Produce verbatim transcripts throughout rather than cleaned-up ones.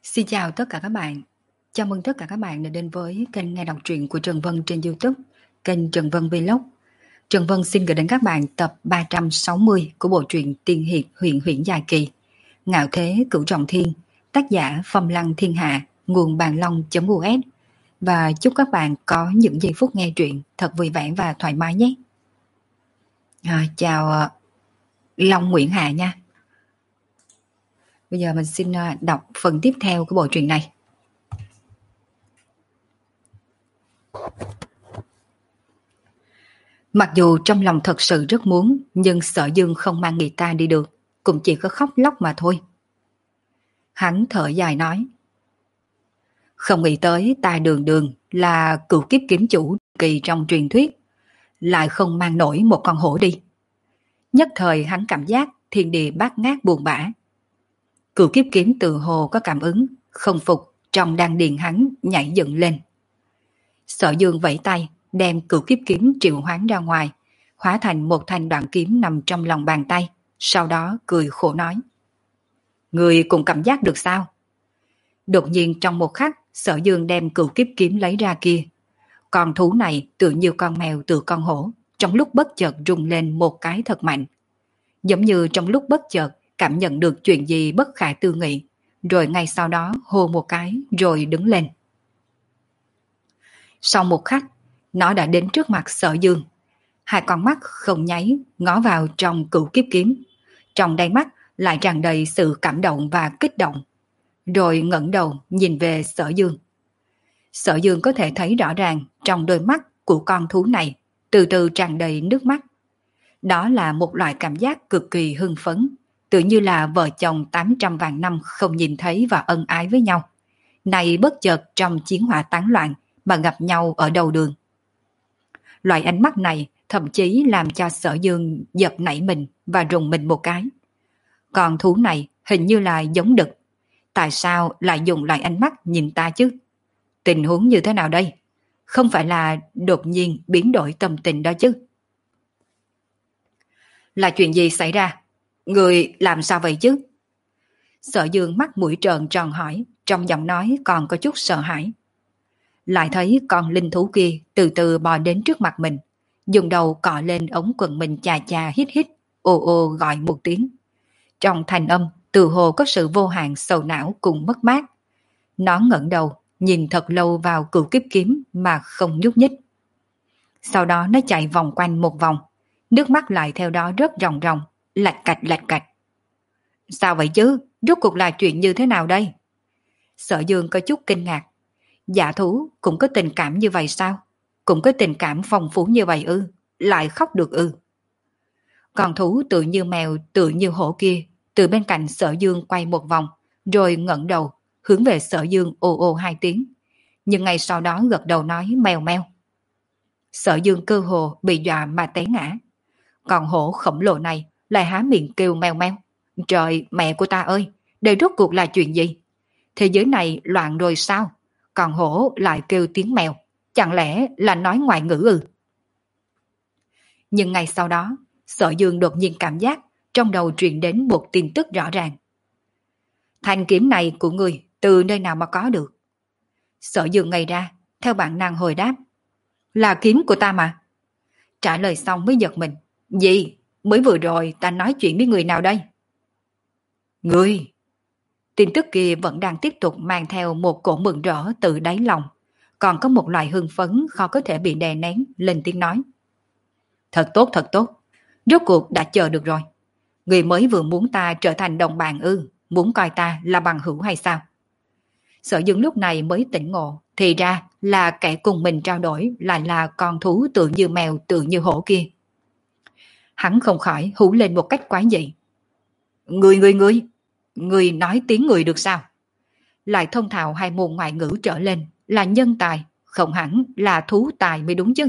Xin chào tất cả các bạn. Chào mừng tất cả các bạn đã đến với kênh nghe đọc truyện của Trần Vân trên YouTube, kênh Trần Vân Vlog. Trần Vân xin gửi đến các bạn tập ba trăm sáu mươi của bộ truyện Tiên Hiệp Huyền Huyễn Dài Kỳ, Ngạo Thế Cửu Trọng Thiên, tác giả Phong Lăng Thiên Hạ, nguồn bàn long.us. Và chúc các bạn có những giây phút nghe truyện thật vui vẻ và thoải mái nhé. À, chào uh, Long Nguyễn Hạ nha. Bây giờ mình xin uh, đọc phần tiếp theo của bộ truyện này. Mặc dù trong lòng thật sự rất muốn, nhưng sợ Dương không mang người ta đi được, cũng chỉ có khóc lóc mà thôi. Hắn thở dài nói: Không nghĩ tới ta Đường Đường là cửu kiếp kiếm chủ kỳ trong truyền thuyết, lại không mang nổi một con hổ đi. Nhất thời hắn cảm giác thiên địa bát ngát buồn bã. Cửu kiếp kiếm tự hồ có cảm ứng, không phục, trong đan điền hắn nhảy dựng lên. Sợ Dương vẫy tay, đem cửu kiếp kiếm triệu hoán ra ngoài, hóa thành một thanh đoạn kiếm nằm trong lòng bàn tay, sau đó cười khổ nói: Người cũng cảm giác được sao? Đột nhiên trong một khắc, Sở Dương đem cửu kiếp kiếm lấy ra kia. Con thú này tựa như con mèo từ con hổ, trong lúc bất chợt rung lên một cái thật mạnh. Giống như trong lúc bất chợt cảm nhận được chuyện gì bất khả tư nghị, rồi ngay sau đó hô một cái rồi đứng lên. Sau một khắc, nó đã đến trước mặt Sở Dương. Hai con mắt không nháy ngó vào trong cửu kiếp kiếm. Trong đáy mắt lại tràn đầy sự cảm động và kích động. Rồi ngẩng đầu nhìn về Sở Dương. Sở Dương có thể thấy rõ ràng trong đôi mắt của con thú này từ từ tràn đầy nước mắt. Đó là một loại cảm giác cực kỳ hưng phấn, tự như là vợ chồng tám trăm vạn năm không nhìn thấy và ân ái với nhau. Này bất chợt trong chiến hỏa tán loạn mà gặp nhau ở đầu đường. Loại ánh mắt này thậm chí làm cho Sở Dương giật nảy mình và rùng mình một cái. Con thú này hình như là giống đực. Tại sao lại dùng loại ánh mắt nhìn ta chứ? Tình huống như thế nào đây? Không phải là đột nhiên biến đổi tâm tình đó chứ? Là chuyện gì xảy ra? Người làm sao vậy chứ? Sở Dương mắt mũi trợn tròn hỏi, trong giọng nói còn có chút sợ hãi. Lại thấy con linh thú kia từ từ bò đến trước mặt mình, dùng đầu cọ lên ống quần mình chà chà hít hít, ồ ồ gọi một tiếng. Trong thành âm từ hồ có sự vô hạn sầu não cùng mất mát. Nó ngẩng đầu nhìn thật lâu vào cửu kiếp kiếm mà không nhúc nhích. Sau đó nó chạy vòng quanh một vòng, nước mắt lại theo đó rớt ròng ròng, lạch cạch lạch cạch. Sao vậy chứ? Rốt cuộc là chuyện như thế nào đây? Sở Dương có chút kinh ngạc. Dạ thú cũng có tình cảm như vậy sao? Cũng có tình cảm phong phú như vậy ư? Lại khóc được ư? Con thú tự như mèo tự như hổ kia từ bên cạnh Sở Dương quay một vòng, rồi ngẩng đầu hướng về Sở Dương ồ ồ hai tiếng, nhưng ngay sau đó gật đầu nói mèo meo. Sở Dương cơ hồ bị dọa mà té ngã. Còn hổ khổng lồ này lại há miệng kêu meo meo. Trời, mẹ của ta ơi, đây rốt cuộc là chuyện gì? Thế giới này loạn rồi sao? Còn hổ lại kêu tiếng mèo, chẳng lẽ là nói ngoại ngữ ư? Nhưng ngay sau đó, Sở Dương đột nhiên cảm giác trong đầu truyền đến một tin tức rõ ràng. Thanh kiếm này của người từ nơi nào mà có được? Sở Dương ngây ra, theo bản năng hồi đáp. Là kiếm của ta mà. Trả lời xong mới giật mình. Gì? Mới vừa rồi ta nói chuyện với người nào đây? Người! Tin tức kia vẫn đang tiếp tục mang theo một cổ mừng rỡ từ đáy lòng. Còn có một loại hưng phấn khó có thể bị đè nén, lên tiếng nói. Thật tốt, thật tốt. Rốt cuộc đã chờ được rồi. Người mới vừa muốn ta trở thành đồng bạn ư, muốn coi ta là bằng hữu hay sao? Sở Dương lúc này mới tỉnh ngộ, thì ra là kẻ cùng mình trao đổi lại là con thú tự như mèo tự như hổ kia. Hắn không khỏi hú lên một cách quái dị. Người người người, người nói tiếng người được sao? Lại thông thạo hai môn ngoại ngữ trở lên là nhân tài, không hẳn là thú tài mới đúng chứ.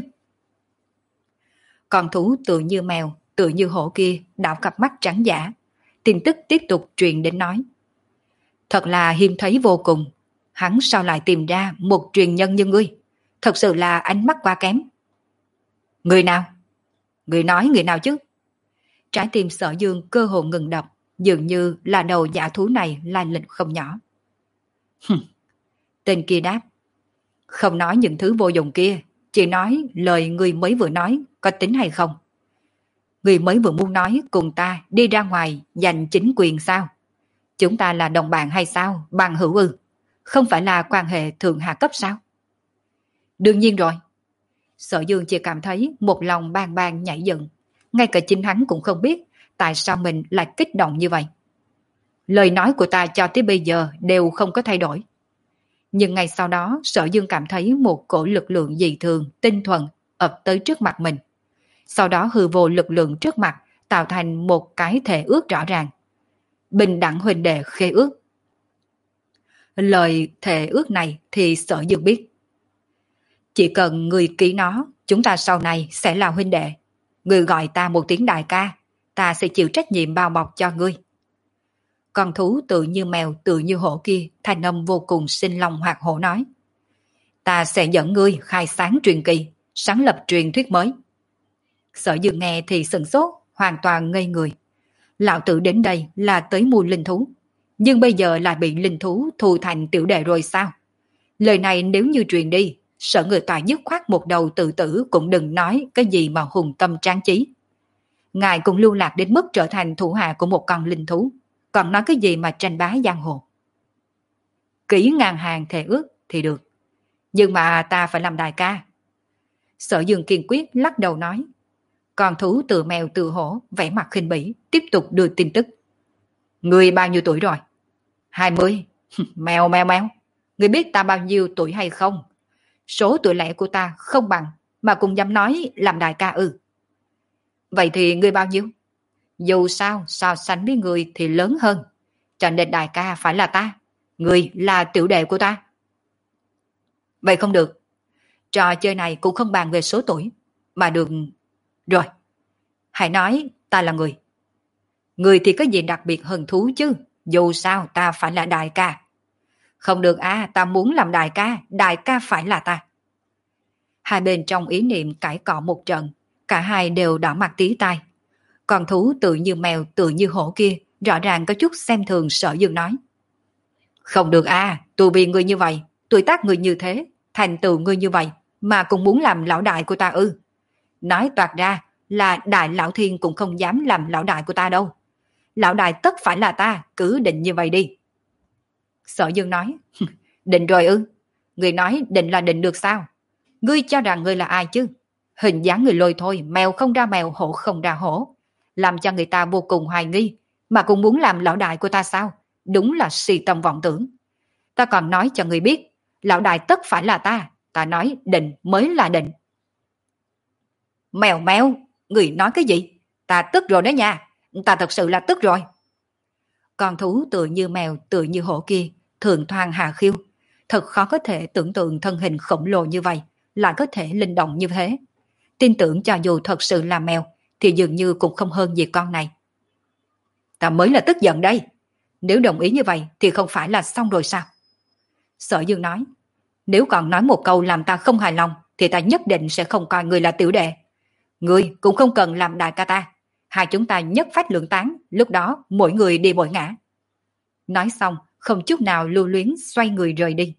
Con thú tự như mèo, tự như hổ kia đảo cặp mắt trắng giả. Tin tức tiếp tục truyền đến nói. Thật là hiếm thấy vô cùng. Hắn sao lại tìm ra một truyền nhân như ngươi? Thật sự là ánh mắt quá kém. Người nào? Người nói người nào chứ? Trái tim Sở Dương cơ hồ ngừng đập, dường như là đầu giả thú này lai lịch không nhỏ. Tên kia đáp, không nói những thứ vô dụng kia, chỉ nói lời người mới vừa nói có tính hay không. Người mới vừa muốn nói cùng ta đi ra ngoài giành chính quyền sao? Chúng ta là đồng bạn hay sao? Bằng hữu ư? Không phải là quan hệ thượng hạ cấp sao? Đương nhiên rồi. Sở Dương chỉ cảm thấy một lòng bang bang nhảy dựng. Ngay cả chính hắn cũng không biết tại sao mình lại kích động như vậy. Lời nói của ta cho tới bây giờ đều không có thay đổi. Nhưng ngay sau đó Sở Dương cảm thấy một cổ lực lượng dị thường, tinh thuần ập tới trước mặt mình. Sau đó hư vô lực lượng trước mặt tạo thành một cái thể ước rõ ràng. Bình đẳng huynh đệ khế ước. Lời thể ước này thì Sở Dương biết. Chỉ cần người ký nó, chúng ta sau này sẽ là huynh đệ. Người gọi ta một tiếng đại ca, ta sẽ chịu trách nhiệm bao bọc cho ngươi. Con thú tự như mèo tự như hổ kia, thanh âm vô cùng sinh lòng hoạt hổ nói. Ta sẽ dẫn ngươi khai sáng truyền kỳ, sáng lập truyền thuyết mới. Sở Dương nghe thì sửng sốt, hoàn toàn ngây người. Lão tử đến đây là tới mua linh thú, nhưng bây giờ lại bị linh thú thu thành tiểu đệ rồi sao? Lời này nếu như truyền đi, sợ người ta dứt khoát một đầu tự tử cũng đừng nói cái gì mà hùng tâm tráng chí. Ngài cũng lưu lạc đến mức trở thành thủ hạ của một con linh thú, còn nói cái gì mà tranh bá giang hồ. Kỹ ngàn hàng thề ước thì được, nhưng mà ta phải làm đại ca. Sở Dương kiên quyết lắc đầu nói. Con thú từ mèo từ hổ vẻ mặt khinh bỉ tiếp tục đưa tin tức. Người bao nhiêu tuổi rồi? Hai mươi. Mèo mèo mèo. Người biết ta bao nhiêu tuổi hay không? Số tuổi lẻ của ta không bằng mà cũng dám nói làm đại ca ư? Vậy thì người bao nhiêu? Dù sao so sánh với người thì lớn hơn, cho nên đại ca phải là ta. Người là tiểu đệ của ta. Vậy không được. Trò chơi này cũng không bàn về số tuổi, mà được. Rồi, hãy nói ta là người. Người thì có gì đặc biệt hơn thú chứ? Dù sao ta phải là đại ca. Không được à, ta muốn làm đại ca, đại ca phải là ta. Hai bên trong ý niệm cãi cọ một trận, cả hai đều đỏ mặt tí tai. Còn thú tự như mèo tự như hổ kia rõ ràng có chút xem thường Sở Dương nói. Không được à, tu vi người như vậy, tuổi tác người như thế, thành tựu người như vậy, mà cũng muốn làm lão đại của ta ư? Nói toạc ra là đại lão thiên cũng không dám làm lão đại của ta đâu. Lão đại tất phải là ta, cứ định như vậy đi. Sở Dương nói, định rồi ư? Người nói định là định được sao? Ngươi cho rằng ngươi là ai chứ? Hình dáng người lôi thôi, mèo không ra mèo, hổ không ra hổ. Làm cho người ta vô cùng hoài nghi, mà cũng muốn làm lão đại của ta sao? Đúng là si tâm vọng tưởng. Ta còn nói cho người biết, lão đại tất phải là ta. Ta nói định mới là định. Mèo mèo, người nói cái gì? Ta tức rồi đó nha. Ta thật sự là tức rồi. Con thú tựa như mèo tựa như hổ kia, thường thoang hạ khiêu. Thật khó có thể tưởng tượng thân hình khổng lồ như vậy, lại có thể linh động như thế. Tin tưởng cho dù thật sự là mèo, thì dường như cũng không hơn gì con này. Ta mới là tức giận đây. Nếu đồng ý như vậy thì không phải là xong rồi sao? Sở Dương nói, nếu còn nói một câu làm ta không hài lòng, thì ta nhất định sẽ không coi người là tiểu đệ. Người cũng không cần làm đại ca ta. Hai chúng ta nhất phách lượng tán, lúc đó mỗi người đi mỗi ngã. Nói xong, không chút nào lưu luyến xoay người rời đi.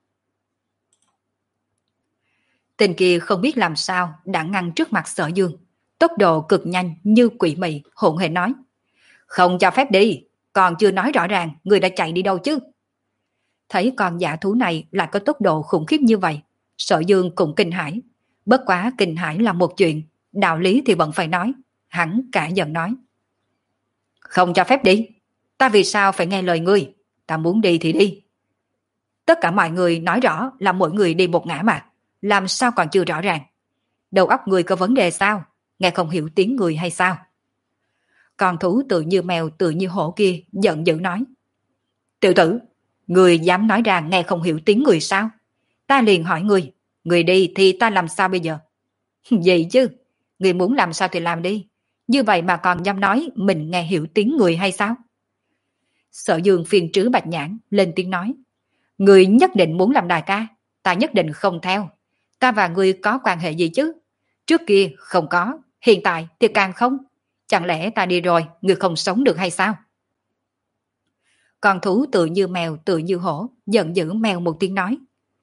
Tên kia không biết làm sao đã ngăn trước mặt Sở Dương. Tốc độ cực nhanh như quỷ mị, hỗn hển nói. Không cho phép đi, còn chưa nói rõ ràng người đã chạy đi đâu chứ. Thấy con dã thú này lại có tốc độ khủng khiếp như vậy, Sở Dương cũng kinh hãi. Bất quá kinh hãi là một chuyện, đạo lý thì vẫn phải nói. Hắn cả giận nói. Không cho phép đi, ta vì sao phải nghe lời ngươi? Ta muốn đi thì đi. Tất cả mọi người nói rõ là mỗi người đi một ngã mà, làm sao còn chưa rõ ràng? Đầu óc người có vấn đề sao? Nghe không hiểu tiếng người hay sao? Con thú tự như mèo tự như hổ kia giận dữ nói. Tiểu tử, người dám nói ra nghe không hiểu tiếng người sao? Ta liền hỏi người, người đi thì ta làm sao bây giờ? Vậy chứ, người muốn làm sao thì làm đi. Như vậy mà còn dám nói mình nghe hiểu tiếng người hay sao? Sở Dương phiền trứ bạch nhãn lên tiếng nói. Người nhất định muốn làm đại ca, ta nhất định không theo. Ta và người có quan hệ gì chứ? Trước kia không có, hiện tại thì càng không. Chẳng lẽ ta đi rồi, người không sống được hay sao? Con thú tự như mèo tự như hổ, giận dữ mèo một tiếng nói.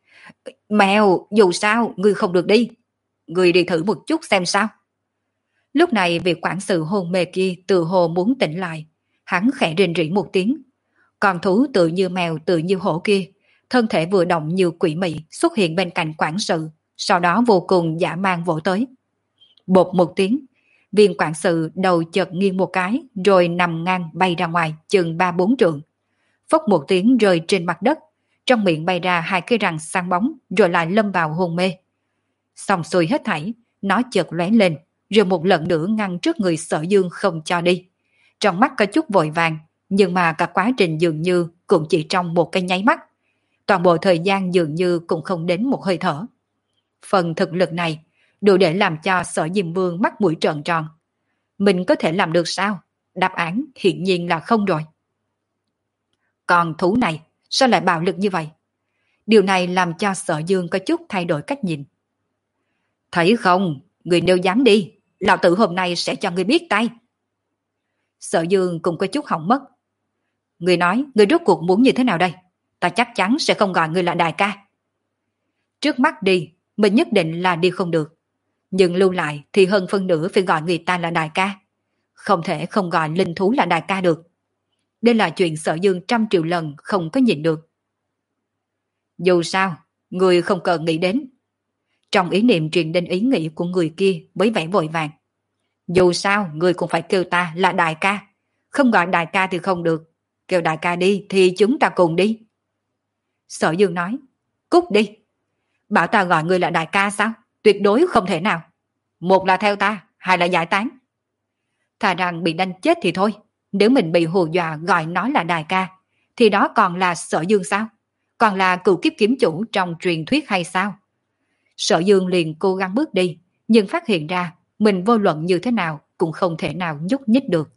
Mèo, dù sao, ngươi không được đi. Ngươi đi thử một chút xem sao. Lúc này việc quản sự hôn mê kia tự hồ muốn tỉnh lại. Hắn khẽ rên rỉ một tiếng. Con thú tự như mèo tự như hổ kia, thân thể vừa động như quỷ mị xuất hiện bên cạnh quản sự, sau đó vô cùng dã man vỗ tới. Bột một tiếng, viên quản sự đầu chợt nghiêng một cái rồi nằm ngang bay ra ngoài chừng ba bốn trượng. Phốc một tiếng rơi trên mặt đất, trong miệng bay ra hai cái răng sáng bóng rồi lại lâm vào hôn mê. Xong xuôi hết thảy, nó chợt lóe lên rồi một lần nữa ngăn trước người Sở Dương không cho đi. Trong mắt có chút vội vàng, nhưng mà cả quá trình dường như cũng chỉ trong một cái nháy mắt. Toàn bộ thời gian dường như cũng không đến một hơi thở. Phần thực lực này đủ để làm cho Sở Diêm Vương mắt mũi trợn tròn. Mình có thể làm được sao? Đáp án hiển nhiên là không rồi. Còn thú này sao lại bạo lực như vậy? Điều này làm cho Sở Dương có chút thay đổi cách nhìn. Thấy không, người nếu dám đi, lão tử hôm nay sẽ cho người biết tay. Sở Dương cũng có chút hỏng mất. Người nói, người rốt cuộc muốn như thế nào đây? Ta chắc chắn sẽ không gọi người là đại ca. Trước mắt đi, mình nhất định là đi không được. Nhưng lưu lại thì hơn phân nửa phải gọi người ta là đại ca. Không thể không gọi linh thú là đại ca được. Đây là chuyện Sở Dương trăm triệu lần không có nhịn được. Dù sao, người không cần nghĩ đến. Trong ý niệm truyền đến ý nghĩ của người kia với vẻ vội vàng. Dù sao, người cũng phải kêu ta là đại ca. Không gọi đại ca thì không được. Kêu đại ca đi thì chúng ta cùng đi. Sở Dương nói, cút đi. Bảo ta gọi người là đại ca sao? Tuyệt đối không thể nào. Một là theo ta, hai là giải tán. Thà rằng bị đánh chết thì thôi. Nếu mình bị hù dọa gọi nó là đại ca, thì đó còn là Sở Dương sao? Còn là cựu kiếp kiếm chủ trong truyền thuyết hay sao? Sở Dương liền cố gắng bước đi, nhưng phát hiện ra mình vô luận như thế nào cũng không thể nào nhúc nhích được.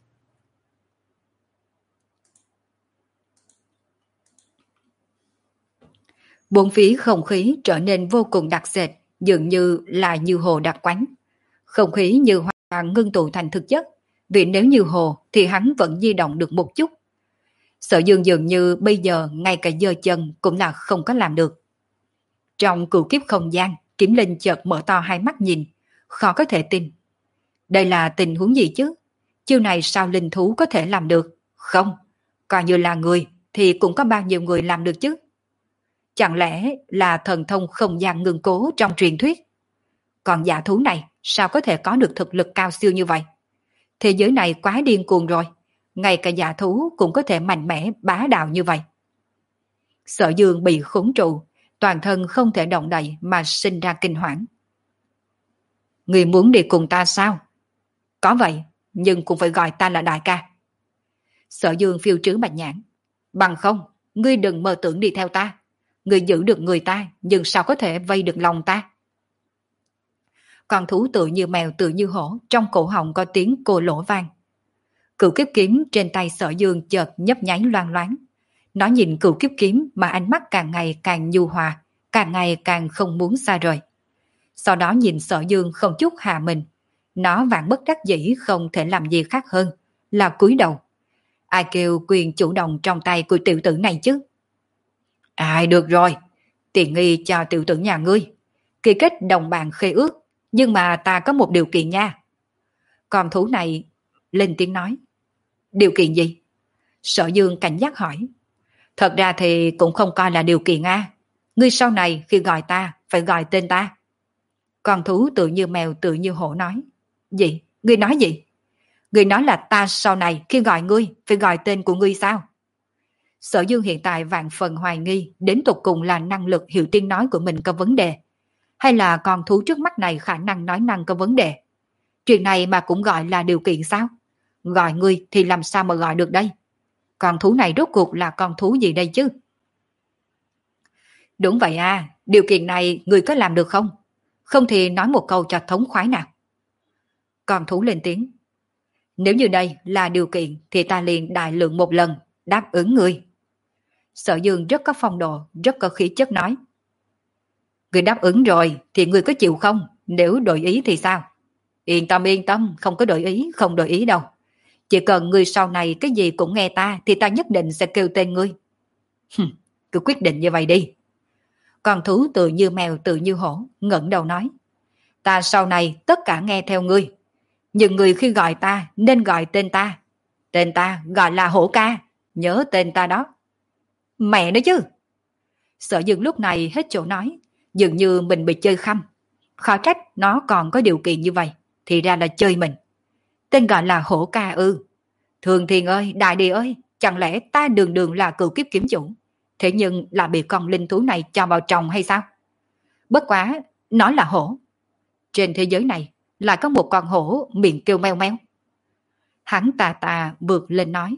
Bốn phía không khí trở nên vô cùng đặc sệt, dường như là như hồ đặc quánh. Không khí như hoàn ngưng tụ thành thực chất, vì nếu như hồ thì hắn vẫn di động được một chút. Sở Dương dường như bây giờ ngay cả giơ chân cũng là không có làm được. Trong cửu kiếp không gian, Kiếm Linh chợt mở to hai mắt nhìn, khó có thể tin. Đây là tình huống gì chứ? Chiêu này sao linh thú có thể làm được? Không, coi như là người thì cũng có bao nhiêu người làm được chứ? Chẳng lẽ là thần thông không gian ngưng cố trong truyền thuyết? Còn giả thú này sao có thể có được thực lực cao siêu như vậy? Thế giới này quá điên cuồng rồi, ngay cả giả thú cũng có thể mạnh mẽ bá đạo như vậy. Sở Dương bị khốn trụ, toàn thân không thể động đậy mà sinh ra kinh hoảng. Người muốn đi cùng ta sao? Có vậy, nhưng cũng phải gọi ta là đại ca. Sở Dương phiêu trứ bạch nhãn. Bằng không, ngươi đừng mơ tưởng đi theo ta. Ngươi giữ được người ta, nhưng sao có thể vây được lòng ta? Con thú tự như mèo tự như hổ, trong cổ họng có tiếng cô lỗ vang. Cửu kiếp kiếm trên tay Sở Dương chợt nhấp nháy loang loáng. Nó nhìn cửu kiếp kiếm mà ánh mắt càng ngày càng nhu hòa, càng ngày càng không muốn xa rời. Sau đó nhìn Sở Dương không chút hạ mình. Nó vạn bất đắc dĩ không thể làm gì khác hơn là cúi đầu. Ai kêu quyền chủ động trong tay của tiểu tử này chứ? Ai được rồi, tiện nghi cho tiểu tử nhà ngươi. Kỳ kết đồng bàn khê ước, nhưng mà ta có một điều kiện nha. Con thú này lên tiếng nói. Điều kiện gì? Sở Dương cảnh giác hỏi. Thật ra thì cũng không coi là điều kiện a. Ngươi sau này khi gọi ta phải gọi tên ta. Con thú tự như mèo tự như hổ nói. Gì? Ngươi nói gì? Ngươi nói là ta sau này khi gọi ngươi phải gọi tên của ngươi sao? Sở Dương hiện tại vạn phần hoài nghi đến tục cùng là năng lực hiểu tiếng nói của mình có vấn đề, hay là con thú trước mắt này khả năng nói năng có vấn đề. Chuyện này mà cũng gọi là điều kiện sao? Gọi ngươi thì làm sao mà gọi được đây? Con thú này rốt cuộc là con thú gì đây chứ? Đúng vậy à, điều kiện này ngươi có làm được không? Không thì nói một câu cho thống khoái nào. Con thú lên tiếng. Nếu như đây là điều kiện thì ta liền đại lượng một lần, đáp ứng ngươi. Sở Dương rất có phong độ, rất có khí chất nói. Ngươi đáp ứng rồi thì ngươi có chịu không? Nếu đổi ý thì sao? Yên tâm yên tâm, không có đổi ý, không đổi ý đâu. Chỉ cần ngươi sau này cái gì cũng nghe ta thì ta nhất định sẽ kêu tên ngươi. Cứ quyết định như vậy đi. Con thú tự như mèo tự như hổ, ngẩng đầu nói. Ta sau này tất cả nghe theo ngươi. Nhưng người khi gọi ta nên gọi tên ta. Tên ta gọi là Hổ Ca. Nhớ tên ta đó. Mẹ nói chứ. Sở Dương lúc này hết chỗ nói. Dường như mình bị chơi khăm. Khó trách nó còn có điều kiện như vậy. Thì ra là chơi mình. Tên gọi là Hổ Ca ư? Thường Thiên ơi, Đại Địa ơi, chẳng lẽ ta đường đường là cựu kiếp kiếm chủ, thế nhưng là bị con linh thú này cho vào chồng hay sao? Bất quá, nó là hổ. Trên thế giới này lại có một con hổ miệng kêu meo meo. Hắn tà tà vượt lên nói.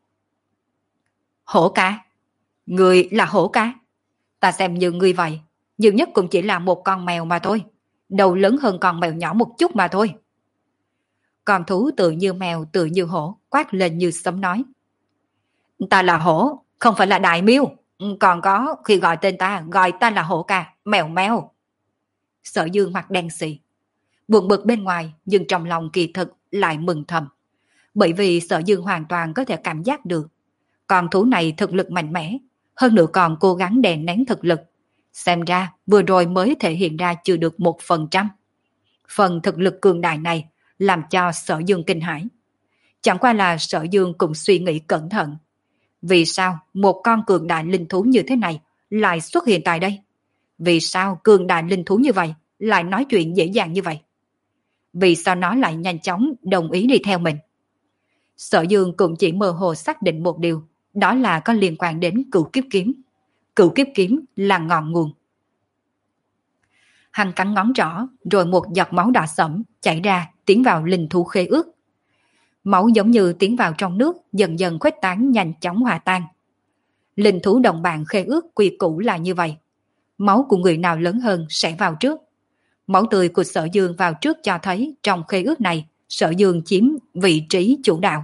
Hổ Ca? Người là Hổ Ca? Ta xem như người vậy, nhiều nhất cũng chỉ là một con mèo mà thôi. Đầu lớn hơn con mèo nhỏ một chút mà thôi. Con thú tự như mèo tự như hổ quát lên như sấm nói. Ta là hổ, không phải là đại miêu. Còn có khi gọi tên ta, gọi ta là Hổ Ca, mèo mèo. Sở Dương mặt đen xì. Buồn bực bên ngoài nhưng trong lòng kỳ thực lại mừng thầm. Bởi vì Sở Dương hoàn toàn có thể cảm giác được. Con thú này thực lực mạnh mẽ, hơn nữa còn cố gắng đè nén thực lực. Xem ra vừa rồi mới thể hiện ra chưa được một phần trăm. Phần thực lực cường đại này làm cho Sở Dương kinh hãi. Chẳng qua là Sở Dương cũng suy nghĩ cẩn thận. Vì sao một con cường đại linh thú như thế này lại xuất hiện tại đây? Vì sao cường đại linh thú như vậy lại nói chuyện dễ dàng như vậy? Vì sao nó lại nhanh chóng đồng ý đi theo mình? Sở Dương cũng chỉ mơ hồ xác định một điều, đó là có liên quan đến cửu kiếp kiếm. Cửu kiếp kiếm là ngọn nguồn. Hắn cắn ngón trỏ, rồi một giọt máu đỏ sẫm chảy ra tiến vào linh thú khế ước. Máu giống như tiến vào trong nước, dần dần khuếch tán nhanh chóng hòa tan. Linh thú đồng bạn khế ước quy củ là như vậy. Máu của người nào lớn hơn sẽ vào trước. Máu tươi của Sở Dương vào trước cho thấy trong khế ước này, Sở Dương chiếm vị trí chủ đạo.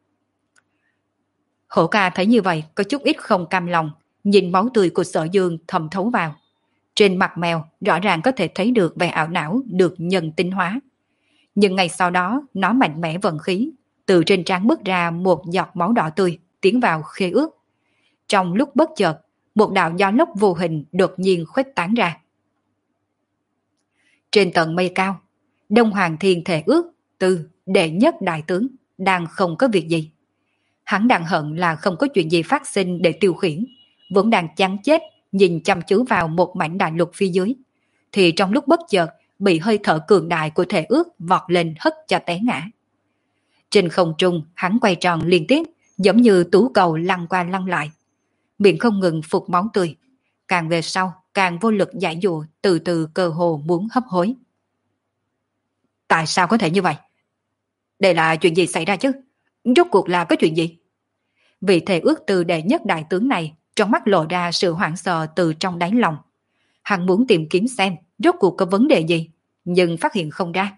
Hổ Ca thấy như vậy có chút ít không cam lòng, nhìn máu tươi của Sở Dương thẩm thấu vào. Trên mặt mèo rõ ràng có thể thấy được vẻ ảo não được nhân tinh hóa. Nhưng ngay sau đó nó mạnh mẽ vận khí, từ trên trán bước ra một giọt máu đỏ tươi tiến vào khế ước. Trong lúc bất chợt, một đạo gió lốc vô hình đột nhiên khuếch tán ra. Trên tận mây cao, Đông Hoàng Thiên Thể Ước Tư đệ nhất đại tướng đang không có việc gì. Hắn đang hận là không có chuyện gì phát sinh để tiêu khiển, vẫn đang chán chết nhìn chăm chú vào một mảnh đại lục phía dưới, thì trong lúc bất chợt bị hơi thở cường đại của Thể Ước vọt lên hất cho té ngã. Trên không trung hắn quay tròn liên tiếp, giống như tú cầu lăn qua lăn lại, miệng không ngừng phụt máu tươi, càng về sau càng vô lực giải dụa, từ từ cơ hồ muốn hấp hối. Tại sao có thể như vậy? Đây là chuyện gì xảy ra chứ? Rốt cuộc là có chuyện gì? Vị Thể Ước Tư đệ nhất đại tướng này trong mắt lộ ra sự hoảng sợ từ trong đáy lòng. Hắn muốn tìm kiếm xem rốt cuộc có vấn đề gì, nhưng phát hiện không ra.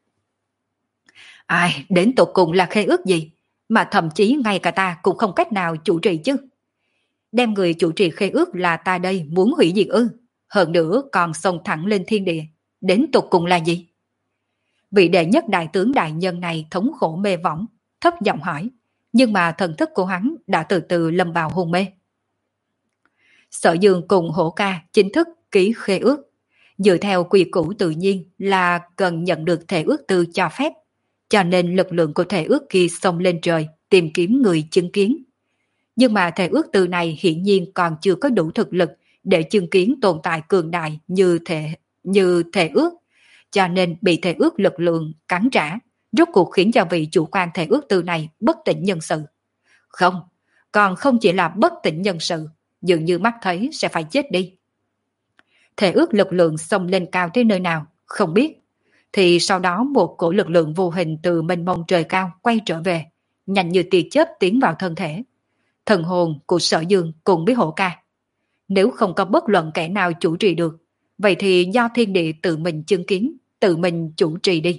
Ai, đến tột cùng là khế ước gì, mà thậm chí ngay cả ta cũng không cách nào chủ trì chứ. Đem người chủ trì khế ước là ta đây muốn hủy diệt ư, hơn nữa còn xông thẳng lên thiên địa, đến tột cùng là gì? Vị đệ nhất đại tướng đại nhân này thống khổ mê võng, thấp giọng hỏi, nhưng mà thần thức của hắn đã từ từ lâm vào hôn mê. Sở Dương cùng Hổ Ca chính thức ký khế ước, dựa theo quy củ tự nhiên là cần nhận được Thể Ước Tư cho phép, cho nên lực lượng của Thể Ước kia xông lên trời tìm kiếm người chứng kiến. Nhưng mà Thể Ước Tư này hiển nhiên còn chưa có đủ thực lực để chứng kiến tồn tại cường đại như thể như Thể Ước, cho nên bị Thể Ước lực lượng cắn trả, rốt cuộc khiến cho vị chủ quan Thể Ước Tư này bất tỉnh nhân sự. Không, còn không chỉ là bất tỉnh nhân sự, dường như mắt thấy sẽ phải chết đi. Thể ước lực lượng xông lên cao tới nơi nào, không biết. Thì sau đó một cổ lực lượng vô hình từ mênh mông trời cao quay trở về, nhanh như tia chớp tiến vào thân thể. Thần hồn của Sở Dương cùng với Hổ Ca. Nếu không có bất luận kẻ nào chủ trì được, vậy thì do thiên địa tự mình chứng kiến, tự mình chủ trì đi.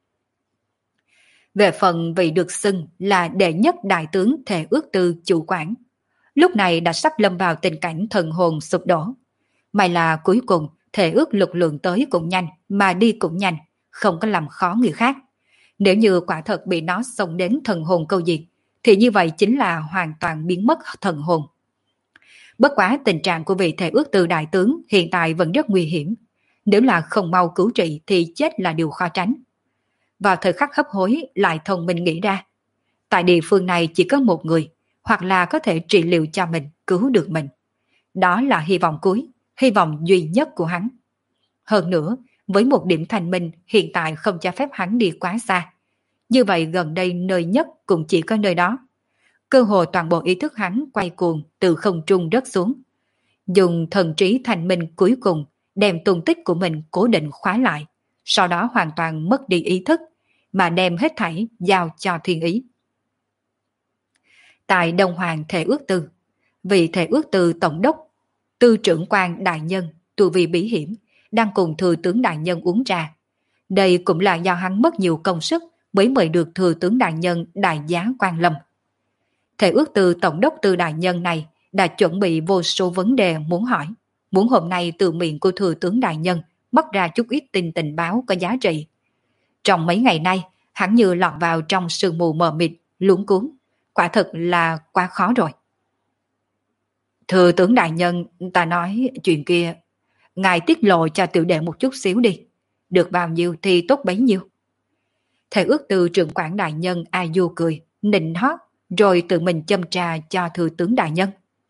Về phần vị được xưng là đệ nhất đại tướng Thể Ước Tư chủ quản, lúc này đã sắp lâm vào tình cảnh thần hồn sụp đổ. May là cuối cùng Thể Ước lực lượng tới cũng nhanh, mà đi cũng nhanh, không có làm khó người khác. Nếu như quả thật bị nó xông đến thần hồn câu diệt, thì như vậy chính là hoàn toàn biến mất thần hồn. Bất quá tình trạng của vị thể ước từ đại tướng hiện tại vẫn rất nguy hiểm. Nếu là không mau cứu trị thì chết là điều khó tránh. Vào thời khắc hấp hối lại thông minh nghĩ ra. Tại địa phương này chỉ có một người, hoặc là có thể trị liệu cho mình, cứu được mình. Đó là hy vọng cuối, hy vọng duy nhất của hắn. Hơn nữa, với một điểm thành minh hiện tại không cho phép hắn đi quá xa. Như vậy gần đây nơi nhất cũng chỉ có nơi đó. Cơ hồ toàn bộ ý thức hắn quay cuồng từ không trung rớt xuống. Dùng thần trí thành minh cuối cùng đem tung tích của mình cố định khóa lại, sau đó hoàn toàn mất đi ý thức, mà đem hết thảy giao cho thiên ý. Tại Đông Hoàng Thể ước tư, vị Thể ước tư tổng đốc, tư trưởng quan đại nhân, tu vi bí hiểm, đang cùng thừa tướng đại nhân uống trà. Đây cũng là do hắn mất nhiều công sức mới mời được thừa tướng đại nhân đại giá quan lâm. Thể ước tư tổng đốc tư đại nhân này đã chuẩn bị vô số vấn đề muốn hỏi, muốn hôm nay từ miệng của thừa tướng đại nhân móc ra chút ít tin tình báo có giá trị. Trong mấy ngày nay, hắn như lọt vào trong sương mù mờ mịt, luống cuống, quả thật là quá khó rồi. Thừa tướng đại nhân, ta nói chuyện kia, ngài tiết lộ cho tiểu đệ một chút xíu đi, được bao nhiêu thì tốt bấy nhiêu. Thể ước tư trưởng quản đại nhân A Du cười, nịnh hót, rồi tự mình châm trà cho thừa tướng đại nhân.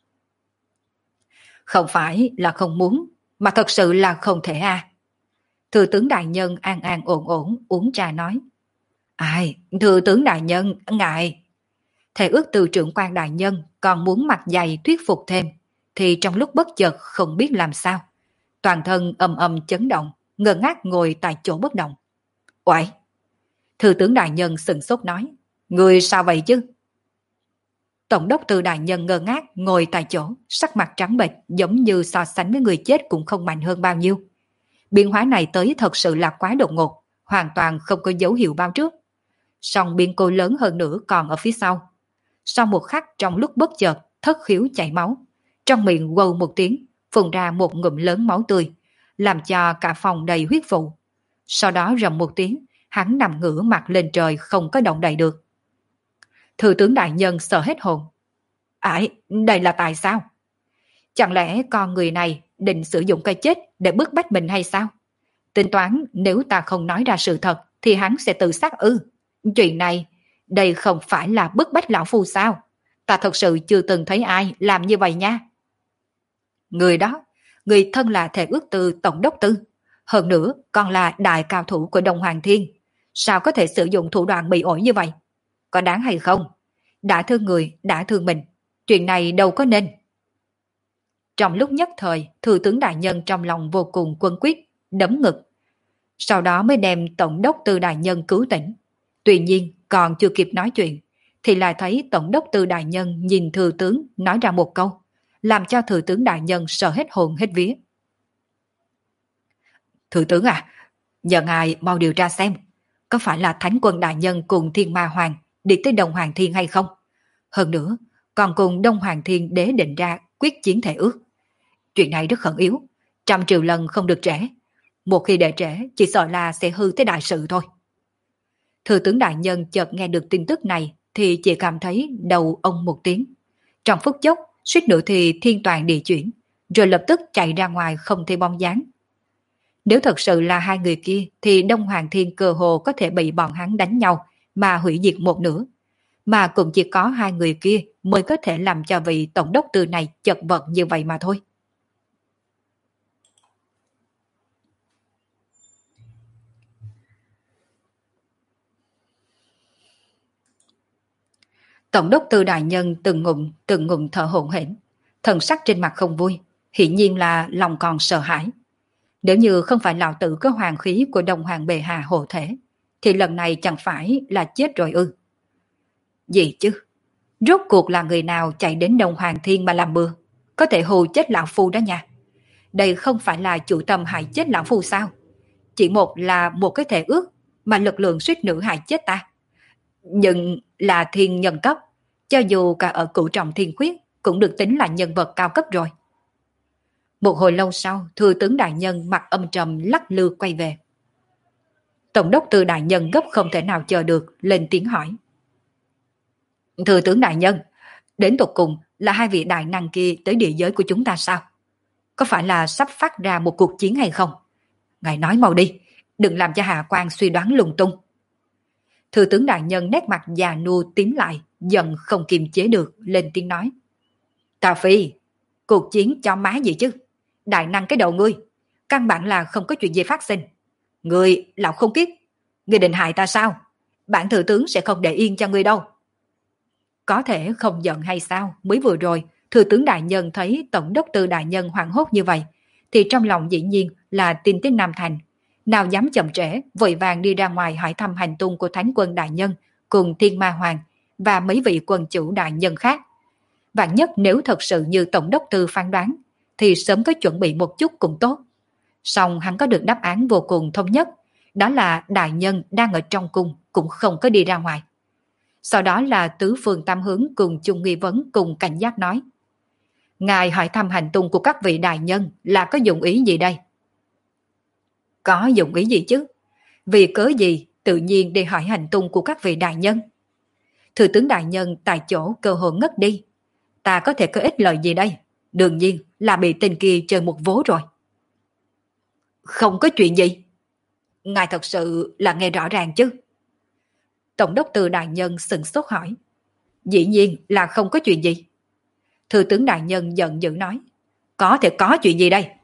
Không phải là không muốn, mà thật sự là không thể à. Thừa tướng đại nhân an an ổn ổn uống trà nói. Ai, thừa tướng đại nhân, ngài. Thể ước tư trưởng quan đại nhân còn muốn mặt dày thuyết phục thêm, thì trong lúc bất chợt không biết làm sao. Toàn thân ầm ầm chấn động, ngơ ngác ngồi tại chỗ bất động. Uầy! Thừa tướng đại nhân sừng sốt nói. Người sao vậy chứ? Tổng đốc tư đại nhân ngơ ngác ngồi tại chỗ, sắc mặt trắng bệch giống như so sánh với người chết cũng không mạnh hơn bao nhiêu. Biến hóa này tới thật sự là quá đột ngột, hoàn toàn không có dấu hiệu báo trước. Song biến cố lớn hơn nữa còn ở phía sau. Sau một khắc trong lúc bất chợt, thất khiếu chảy máu. Trong miệng quâu một tiếng, phun ra một ngụm lớn máu tươi, làm cho cả phòng đầy huyết vụ. Sau đó rầm một tiếng, hắn nằm ngửa mặt lên trời không có động đậy được. Thừa tướng đại nhân sợ hết hồn. Ải, đây là tại sao? Chẳng lẽ con người này định sử dụng cái chết để bức bách mình hay sao? Tính toán nếu ta không nói ra sự thật thì hắn sẽ tự sát ư. Chuyện này, đây không phải là bức bách lão phu sao? Ta thật sự chưa từng thấy ai làm như vậy nha. Người đó, người thân là thể ước tư tổng đốc tư. Hơn nữa còn là đại cao thủ của Đông Hoàng Thiên. Sao có thể sử dụng thủ đoạn bị ổi như vậy? Có đáng hay không? Đã thương người, đã thương mình. Chuyện này đâu có nên. Trong lúc nhất thời, thừa tướng đại nhân trong lòng vô cùng quân quyết, đấm ngực. Sau đó mới đem tổng đốc tư đại nhân cứu tỉnh. Tuy nhiên, còn chưa kịp nói chuyện, thì lại thấy tổng đốc tư đại nhân nhìn thừa tướng nói ra một câu, làm cho thừa tướng đại nhân sợ hết hồn hết vía. Thừa tướng à, nhờ ngài mau điều tra xem, có phải là Thánh quân đại nhân cùng Thiên Ma Hoàng đi tới Đông Hoàng Thiên hay không? Hơn nữa, còn cùng Đông Hoàng Thiên đế định ra quyết chiến thể ước. Chuyện này rất khẩn yếu, trăm triệu lần không được trễ. Một khi để trễ, chỉ sợ là sẽ hư tới đại sự thôi. Thừa tướng đại nhân chợt nghe được tin tức này thì chỉ cảm thấy đầu ông một tiếng. Trong phút chốc, suýt nữa thì thiên toàn địa chuyển, rồi lập tức chạy ra ngoài không thấy bóng dáng. Nếu thật sự là hai người kia thì Đông Hoàng Thiên cơ hồ có thể bị bọn hắn đánh nhau mà hủy diệt một nửa. Mà cũng chỉ có hai người kia mới có thể làm cho vị tổng đốc tư này chật vật như vậy mà thôi. Tổng đốc tư đại nhân từng ngụm từng ngụm thở hổn hển, thần sắc trên mặt không vui, hiển nhiên là lòng còn sợ hãi. Nếu như không phải lão tử có hoàng khí của Đông Hoàng bệ hạ hộ thể, thì lần này chẳng phải là chết rồi ư? Gì chứ? Rốt cuộc là người nào chạy đến Đông Hoàng Thiên mà làm bừa, có thể hù chết lão phu đó nha. Đây không phải là chủ tâm hại chết lão phu sao? Chỉ một là một cái thể ước mà lực lượng suýt nữa hại chết ta. Nhưng là thiên nhân cấp, cho dù cả ở cửu trọng thiên khuyết cũng được tính là nhân vật cao cấp rồi. Một hồi lâu sau, thừa tướng đại nhân mặt âm trầm lắc lư quay về. Tổng đốc Tư đại nhân gấp không thể nào chờ được, lên tiếng hỏi. Thưa tướng đại nhân, đến tột cùng là hai vị đại năng kia tới địa giới của chúng ta sao? Có phải là sắp phát ra một cuộc chiến hay không? Ngài nói mau đi, đừng làm cho Hạ Quan suy đoán lung tung. Thừa tướng đại nhân nét mặt già nua tím lại, giận không kiềm chế được, lên tiếng nói. Tà Phi, cuộc chiến cho má gì chứ? Đại năng cái đầu ngươi, căn bản là không có chuyện gì phát sinh. Ngươi lão không kiếp, ngươi định hại ta sao? Bản thừa tướng sẽ không để yên cho ngươi đâu. Có thể không giận hay sao? Mới vừa rồi, thừa tướng đại nhân thấy tổng đốc tư đại nhân hoảng hốt như vậy, thì trong lòng dĩ nhiên là tin tới Nam Thành. Nào dám chậm trễ, vội vàng đi ra ngoài hỏi thăm hành tung của Thánh quân đại nhân cùng Thiên Ma Hoàng và mấy vị quân chủ đại nhân khác. Vạn nhất nếu thật sự như tổng đốc tư phán đoán, thì sớm có chuẩn bị một chút cũng tốt. Song hắn có được đáp án vô cùng thống nhất, đó là đại nhân đang ở trong cung cũng không có đi ra ngoài. Sau đó là tứ phương tam hướng cùng chung nghi vấn cùng cảnh giác nói. Ngài hỏi thăm hành tung của các vị đại nhân là có dụng ý gì đây? Có dụng ý gì chứ? Vì cớ gì tự nhiên đi hỏi hành tung của các vị đại nhân? Thừa tướng đại nhân tại chỗ cơ hội ngất đi. Ta có thể có ích lợi gì đây? Đương nhiên là bị tên kia chơi một vố rồi. Không có chuyện gì. Ngài thật sự là nghe rõ ràng chứ? Tổng đốc Từ đại nhân sừng sốt hỏi. Dĩ nhiên là không có chuyện gì. Thừa tướng đại nhân giận dữ nói. Có thể có chuyện gì đây?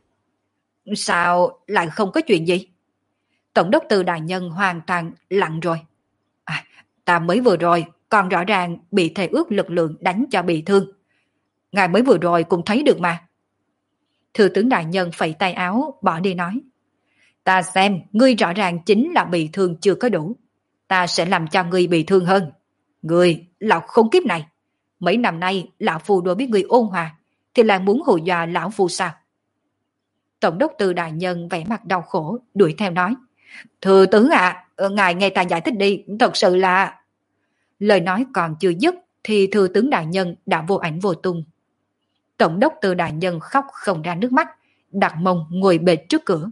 Sao lại không có chuyện gì? Tổng đốc Từ đại nhân hoàn toàn lặng rồi. À, ta mới vừa rồi còn rõ ràng bị thề ước lực lượng đánh cho bị thương. Ngài mới vừa rồi cũng thấy được mà. Thừa tướng đại nhân phẩy tay áo bỏ đi nói. Ta xem ngươi rõ ràng chính là bị thương chưa có đủ. Ta sẽ làm cho ngươi bị thương hơn. Ngươi, lão khốn kiếp này. Mấy năm nay lão phu đối với ngươi ôn hòa, thì lại muốn hù dọa lão phu sao? Tổng đốc Từ đại nhân vẻ mặt đau khổ, đuổi theo nói. Thừa tướng ạ, à, ngài nghe ta giải thích đi, thật sự là... Lời nói còn chưa dứt, thì thừa tướng đại nhân đã vô ảnh vô tung. Tổng đốc Từ đại nhân khóc không ra nước mắt, đặt mông ngồi bệt trước cửa.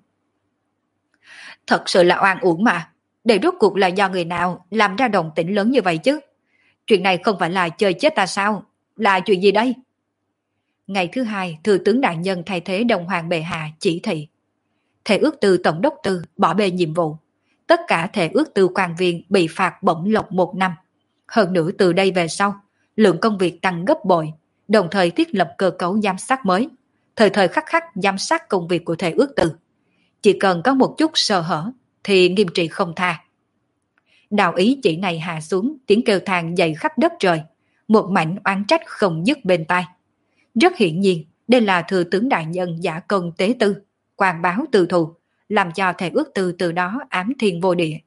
Thật sự là oan uổng mà. Để rốt cuộc là do người nào làm ra động tĩnh lớn như vậy chứ? Chuyện này không phải là chơi chết ta sao? Là chuyện gì đây? Ngày thứ hai, thừa tướng đại nhân thay thế Đông Hoàng bệ hạ chỉ thị. Thể ước từ tổng đốc tư bỏ bê nhiệm vụ. Tất cả thể ước từ quan viên bị phạt bổng lộc một năm. Hơn nữa từ đây về sau, lượng công việc tăng gấp bội, đồng thời thiết lập cơ cấu giám sát mới, thời thời khắc khắc giám sát công việc của thể ước từ. Chỉ cần có một chút sơ hở thì nghiêm trị không tha. Đạo ý chỉ này hạ xuống, tiếng kêu than dậy khắp đất trời, một mảnh oán trách không dứt bên tai. Rất hiển nhiên, đây là thừa tướng đại nhân giả công tế tư, quan báo từ thù, làm cho thể ước từ từ đó ám thiên vô địa.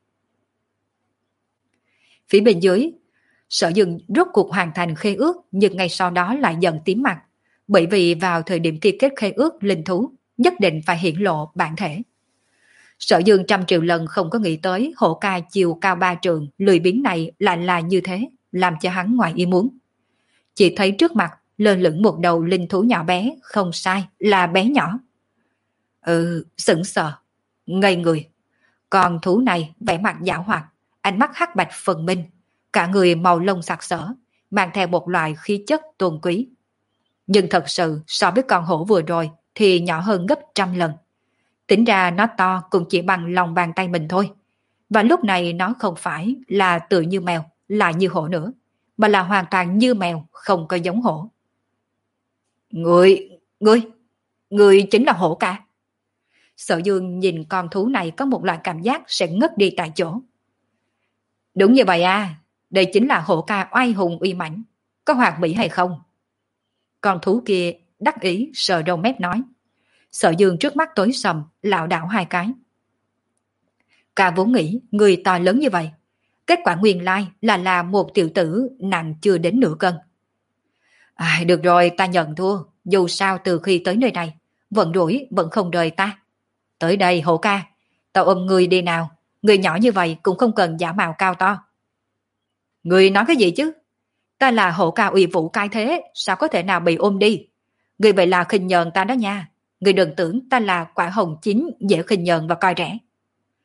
Phía bên dưới, Sở Dương rốt cuộc hoàn thành khế ước, nhưng ngay sau đó lại dần tím mặt, bởi vì vào thời điểm ký kết khế ước linh thú, nhất định phải hiển lộ bản thể. Sở Dương trăm triệu lần không có nghĩ tới hổ ca chiều cao ba trường, lười biếng này lại là như thế, làm cho hắn ngoài ý muốn. Chỉ thấy trước mặt lơ lửng một đầu linh thú nhỏ bé, không sai, là bé nhỏ. Ừ, sững sờ, ngây người. Con thú này vẻ mặt giảo hoạt, ánh mắt hắc bạch phần minh, cả người màu lông sặc sỡ, mang theo một loại khí chất tôn quý. Nhưng thật sự so với con hổ vừa rồi thì nhỏ hơn gấp trăm lần. Tính ra nó to cũng chỉ bằng lòng bàn tay mình thôi. Và lúc này nó không phải là tự như mèo, lại như hổ nữa, mà là hoàn toàn như mèo, không có giống hổ. Người, người, người chính là hổ ca. Sở Dương nhìn con thú này có một loại cảm giác sẽ ngất đi tại chỗ. Đúng như vậy à, đây chính là hổ ca oai hùng uy mãnh, có hoàn mỹ hay không? Con thú kia đắc ý sờ đầu mép nói. Sở Dương trước mắt tối sầm, lảo đảo hai cái. Ca vốn nghĩ người to lớn như vậy, kết quả nguyên lai là là một tiểu tử nặng chưa đến nửa cân. À, được rồi, ta nhận thua, dù sao từ khi tới nơi này, vận rủi vẫn không rời ta. Tới đây hổ ca, tao ôm người đi nào, người nhỏ như vậy cũng không cần giả mạo cao to. Người nói cái gì chứ? Ta là hổ ca uy vũ cai thế, sao có thể nào bị ôm đi? Người vậy là khinh nhờn ta đó nha. Người đừng tưởng ta là quả hồng chín dễ khinh nhờn và coi rẻ.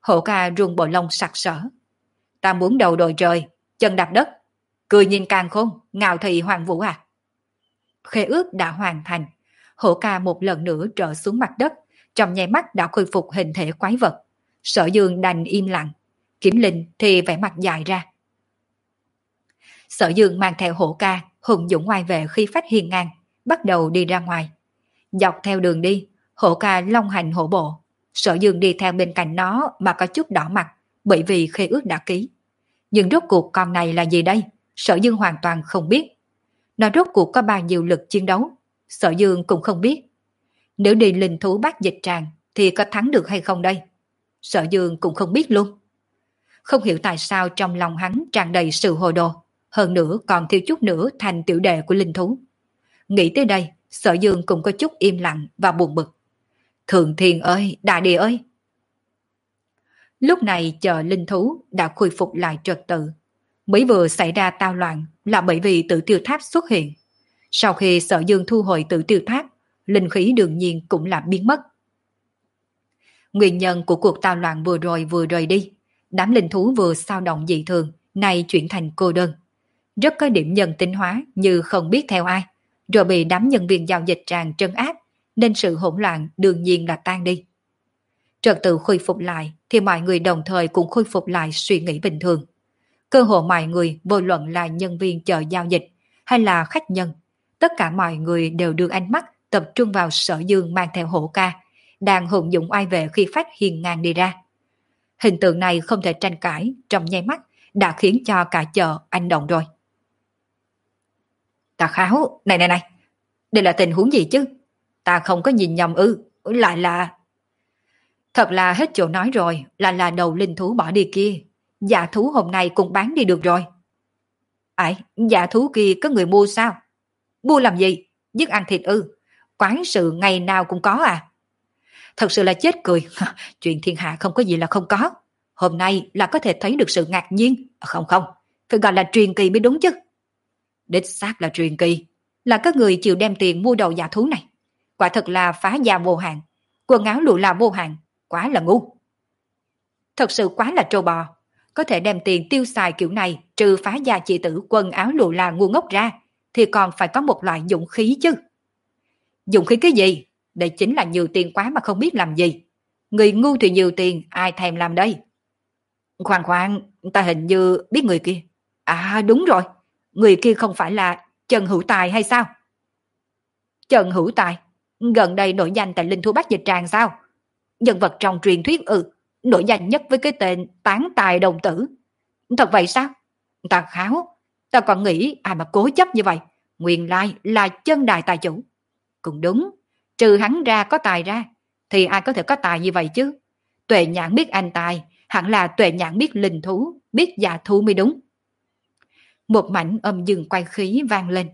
Hổ ca rung bộ lông sặc sỡ. Ta muốn đầu đội trời, chân đạp đất, cười nhìn càng khôn, ngạo thị hoàng vũ à. Khế ước đã hoàn thành, hổ ca một lần nữa trở xuống mặt đất, trong nháy mắt đã khôi phục hình thể quái vật. Sở Dương đành im lặng, Kiếm Linh thì vẻ mặt dài ra. Sở Dương mang theo hổ ca, hùng dũng oai vệ khi phách hiên ngang, bắt đầu đi ra ngoài. Dọc theo đường đi, hổ ca long hành hổ bộ. Sở Dương đi theo bên cạnh nó mà có chút đỏ mặt, bởi vì khế ước đã ký. Nhưng rốt cuộc con này là gì đây? Sở Dương hoàn toàn không biết. Nó rốt cuộc có bao nhiêu lực chiến đấu? Sở Dương cũng không biết. Nếu đi linh thú bắt dịch tràng thì có thắng được hay không đây? Sở Dương cũng không biết luôn. Không hiểu tại sao trong lòng hắn tràn đầy sự hồ đồ, hơn nữa còn thiếu chút nữa thành tiểu đệ của linh thú. Nghĩ tới đây, Sở Dương cũng có chút im lặng và buồn bực. Thượng thiên ơi, đại địa ơi! Lúc này chờ linh thú đã khôi phục lại trật tự. Mới vừa xảy ra tao loạn là bởi vì Tử Tiêu Tháp xuất hiện. Sau khi Sở Dương thu hồi Tử Tiêu Tháp, linh khí đương nhiên cũng là biến mất. Nguyên nhân của cuộc tao loạn vừa rồi vừa rời đi, đám linh thú vừa sao động dị thường, nay chuyển thành cô đơn. Rất có điểm nhân tính hóa như không biết theo ai, rồi bị đám nhân viên giao dịch tràn trấn áp, nên sự hỗn loạn đương nhiên là tan đi. Trật tự khôi phục lại thì mọi người đồng thời cũng khôi phục lại suy nghĩ bình thường. Cơ hội mọi người vô luận là nhân viên chợ giao dịch hay là khách nhân, tất cả mọi người đều đưa ánh mắt tập trung vào Sở Dương mang theo hổ ca, đang hùng dũng oai vệ khi phách hiên ngang đi ra. Hình tượng này không thể tranh cãi, trong nháy mắt đã khiến cho cả chợ anh động rồi. Ta kháo, này này này, đây là tình huống gì chứ? Ta không có nhìn nhầm ư, lại là... Thật là hết chỗ nói rồi, là là đầu linh thú bỏ đi kia. Dạ thú hôm nay cũng bán đi được rồi. Ải, dạ thú kia có người mua sao? Mua làm gì? Giết ăn thịt ư? Quán sự ngày nào cũng có à? Thật sự là chết cười. Chuyện thiên hạ không có gì là không có. Hôm nay là có thể thấy được sự ngạc nhiên. Không không, phải gọi là truyền kỳ mới đúng chứ. Đích xác là truyền kỳ. Là các người chịu đem tiền mua đầu dạ thú này. Quả thật là phá gia vô hạn. Quần áo lụa là vô hạn. Quá là ngu. Thật sự quá là trâu bò. Có thể đem tiền tiêu xài kiểu này, trừ phá gia chị tử quần áo lụa là ngu ngốc ra, thì còn phải có một loại dũng khí chứ. Dũng khí cái gì? Đây chính là nhiều tiền quá mà không biết làm gì. Người ngu thì nhiều tiền, ai thèm làm đây? Khoan khoan, ta hình như biết người kia. À đúng rồi, người kia không phải là Trần Hữu Tài hay sao? Trần Hữu Tài? Gần đây nổi danh tại Linh Thú Bách Dịch Tràng sao? Nhân vật trong truyền thuyết ừ, nổi danh nhất với cái tên Tán Tài Đồng Tử. Thật vậy sao? Ta kháo, ta còn nghĩ ai mà cố chấp như vậy. Nguyên lai là chân đài tài chủ. Cũng đúng, trừ hắn ra có tài ra, thì ai có thể có tài như vậy chứ? Tuệ nhãn biết anh tài, hẳn là tuệ nhãn biết linh thú, biết dạ thú mới đúng. Một mảnh âm dương quay khí vang lên.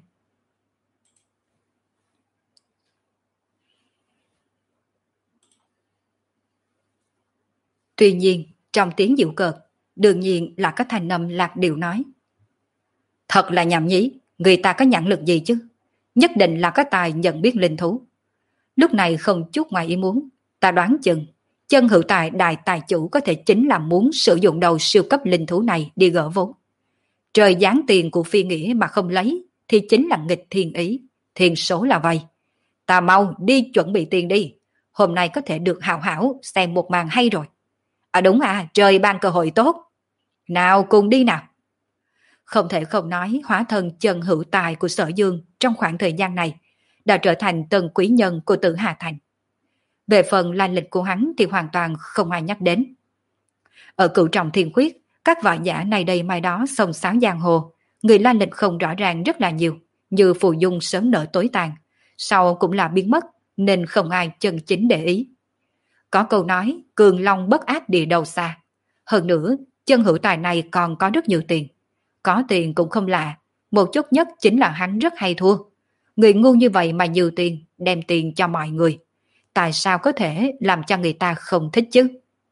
Tuy nhiên, trong tiếng dịu cợt, đương nhiên là có thanh âm lạc điệu nói. Thật là nhảm nhí, người ta có nhãn lực gì chứ? Nhất định là có tài nhận biết linh thú. Lúc này không chút ngoài ý muốn, ta đoán chừng, Chân Hữu Tài đại tài chủ có thể chính là muốn sử dụng đầu siêu cấp linh thú này đi gỡ vốn. Trời giáng tiền của phi nghĩa mà không lấy, thì chính là nghịch thiên ý, thiên số là vậy. Ta mau đi chuẩn bị tiền đi, hôm nay có thể được hào hảo xem một màn hay rồi. À đúng à, trời ban cơ hội tốt. Nào cùng đi nào. Không thể không nói hóa thân Chân Hữu Tài của Sở Dương trong khoảng thời gian này đã trở thành tân quý nhân của Tử Hà Thành. Về phần lai lịch của hắn thì hoàn toàn không ai nhắc đến. Ở Cửu Trọng Thiên Khuyết, các võ giả này đây mai đó xông xáo giang hồ, người lai lịch không rõ ràng rất là nhiều, như phù dung sớm nở tối tàn, sau cũng là biến mất, nên không ai chân chính để ý. Có câu nói, cường long bất áp địa đầu xa. Hơn nữa, Chân Hữu Tài này còn có rất nhiều tiền. Có tiền cũng không lạ, một chút nhất chính là hắn rất hay thua. Người ngu như vậy mà nhiều tiền, đem tiền cho mọi người. Tại sao có thể làm cho người ta không thích chứ?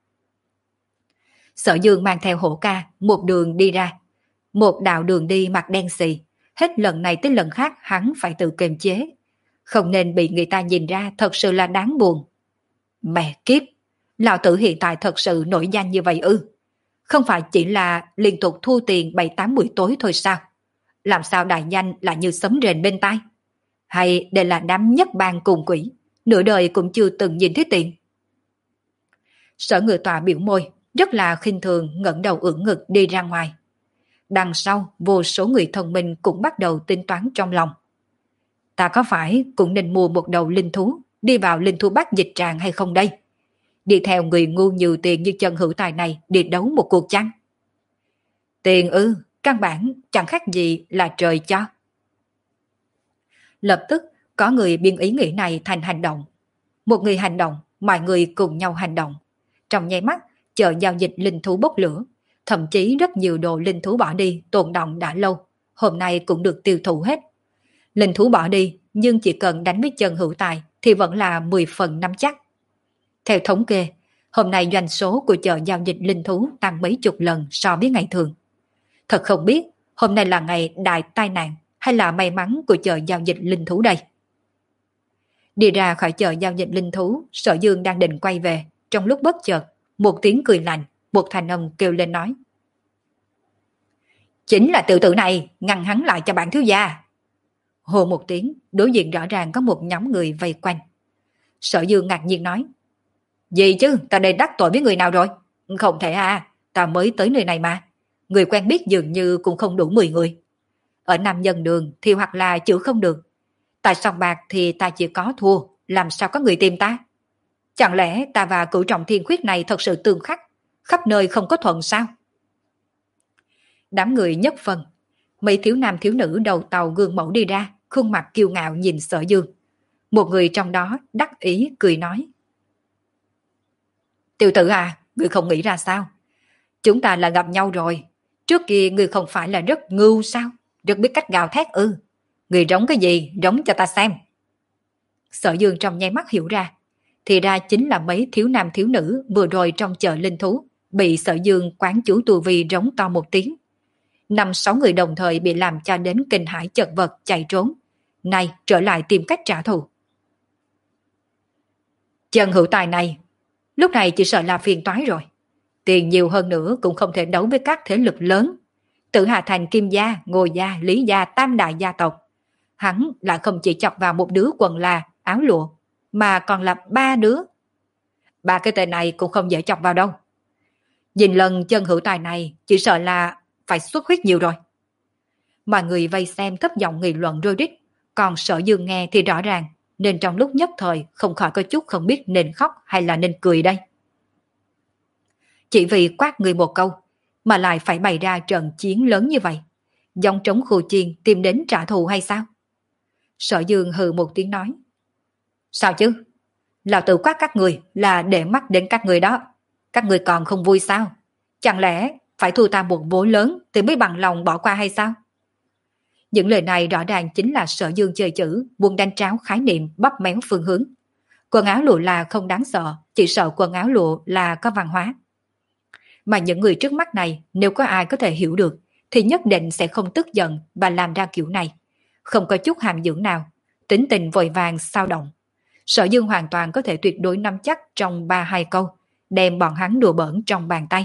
Sở Dương mang theo hổ ca, một đường đi ra. Một đạo đường đi mặt đen xì, hết lần này tới lần khác hắn phải tự kiềm chế. Không nên bị người ta nhìn ra thật sự là đáng buồn. Mẹ kiếp, Lão tử hiện tại thật sự nổi danh như vậy ư? Không phải chỉ là liên tục thu tiền bảy tám buổi tối thôi sao? Làm sao đại danh lại như sấm rền bên tai? Hay đây là đám nhất bang cùng quỷ, nửa đời cũng chưa từng nhìn thấy tiền? Sở Ngự Tọa biểu môi, rất là khinh thường ngẩng đầu ưỡn ngực đi ra ngoài. Đằng sau, vô số người thông minh cũng bắt đầu tính toán trong lòng. Ta có phải cũng nên mua một đầu linh thú, đi vào linh thú bát dịch tràng hay không đây? Đi theo người ngu nhiều tiền như Chân Hữu Tài này đi đấu một cuộc chăng? Tiền ư, căn bản chẳng khác gì là trời cho. Lập tức có người biến ý nghĩ này thành hành động. Một người hành động, mọi người cùng nhau hành động. Trong nháy mắt, chợ giao dịch linh thú bốc lửa. Thậm chí rất nhiều đồ linh thú bỏ đi tồn đọng đã lâu, hôm nay cũng được tiêu thụ hết. Linh thú bỏ đi, nhưng chỉ cần đánh với Chân Hữu Tài thì vẫn là mười phần nắm chắc. Theo thống kê, hôm nay doanh số của chợ giao dịch linh thú tăng mấy chục lần so với ngày thường. Thật không biết hôm nay là ngày đại tai nạn hay là may mắn của chợ giao dịch linh thú đây. Đi ra khỏi chợ giao dịch linh thú, Sở Dương đang định quay về, trong lúc bất chợt, một tiếng cười lạnh, một thanh âm kêu lên nói. Chính là tiểu tử này, ngăn hắn lại cho bản thiếu gia. Hồ một tiếng, đối diện rõ ràng có một nhóm người vây quanh. Sở Dương ngạc nhiên nói. Gì chứ, ta đây đắc tội với người nào rồi? Không thể à, ta mới tới nơi này mà. Người quen biết dường như cũng không đủ mười người. Ở Nam Nhân Đường thì hoặc là chữ không được. Tại sòng bạc thì ta chỉ có thua, làm sao có người tìm ta? Chẳng lẽ ta và Cửu Trọng Thiên Khuyết này thật sự tương khắc, khắp nơi không có thuận sao? Đám người nhất phân, mấy thiếu nam thiếu nữ đầu tàu gương mẫu đi ra, khuôn mặt kiêu ngạo nhìn Sở Dương. Một người trong đó đắc ý cười nói. Tiểu tử à, người không nghĩ ra sao? Chúng ta là gặp nhau rồi. Trước kia người không phải là rất ngưu sao? Rất biết cách gào thét ư? Người giống cái gì? Giống cho ta xem. Sở Dương trong nháy mắt hiểu ra. Thì ra chính là mấy thiếu nam thiếu nữ vừa rồi trong chợ linh thú bị Sở Dương quán chủ tu vi rống to một tiếng. Năm sáu người đồng thời bị làm cho đến kinh hãi chật vật chạy trốn. Nay trở lại tìm cách trả thù. Chân Hữu Tài này lúc này chỉ sợ là phiền toái rồi. Tiền nhiều hơn nữa cũng không thể đấu với các thế lực lớn. Tử Hà Thành Kim Gia, Ngô Gia, Lý Gia, tam đại gia tộc. Hắn lại không chỉ chọc vào một đứa quần là áo lụa, mà còn là ba đứa. Ba cái tên này cũng không dễ chọc vào đâu. Nhìn lần Chân Hữu Tài này chỉ sợ là phải xuất huyết nhiều rồi. Mọi người vây xem thấp giọng nghị luận rối rít, còn Sở Dương nghe thì rõ ràng, nên trong lúc nhất thời không khỏi có chút không biết nên khóc hay là nên cười đây. Chỉ vì quát người một câu, mà lại phải bày ra trận chiến lớn như vậy. Dòng trống khu chiên tìm đến trả thù hay sao? Sở Dương hừ một tiếng nói. Sao chứ? Lão tử quát các người là để mắt đến các người đó. Các người còn không vui sao? Chẳng lẽ phải thua ta một vố lớn thì mới bằng lòng bỏ qua hay sao? Những lời này rõ ràng chính là Sở Dương chơi chữ, buông đánh tráo khái niệm bóp méo phương hướng. Quần áo lụa là không đáng sợ, chỉ sợ quần áo lụa là có văn hóa. Mà những người trước mắt này, nếu có ai có thể hiểu được, thì nhất định sẽ không tức giận và làm ra kiểu này. Không có chút hàm dưỡng nào, tính tình vội vàng sao động. Sở Dương hoàn toàn có thể tuyệt đối nắm chắc trong ba hai câu, đem bọn hắn đùa bỡn trong bàn tay.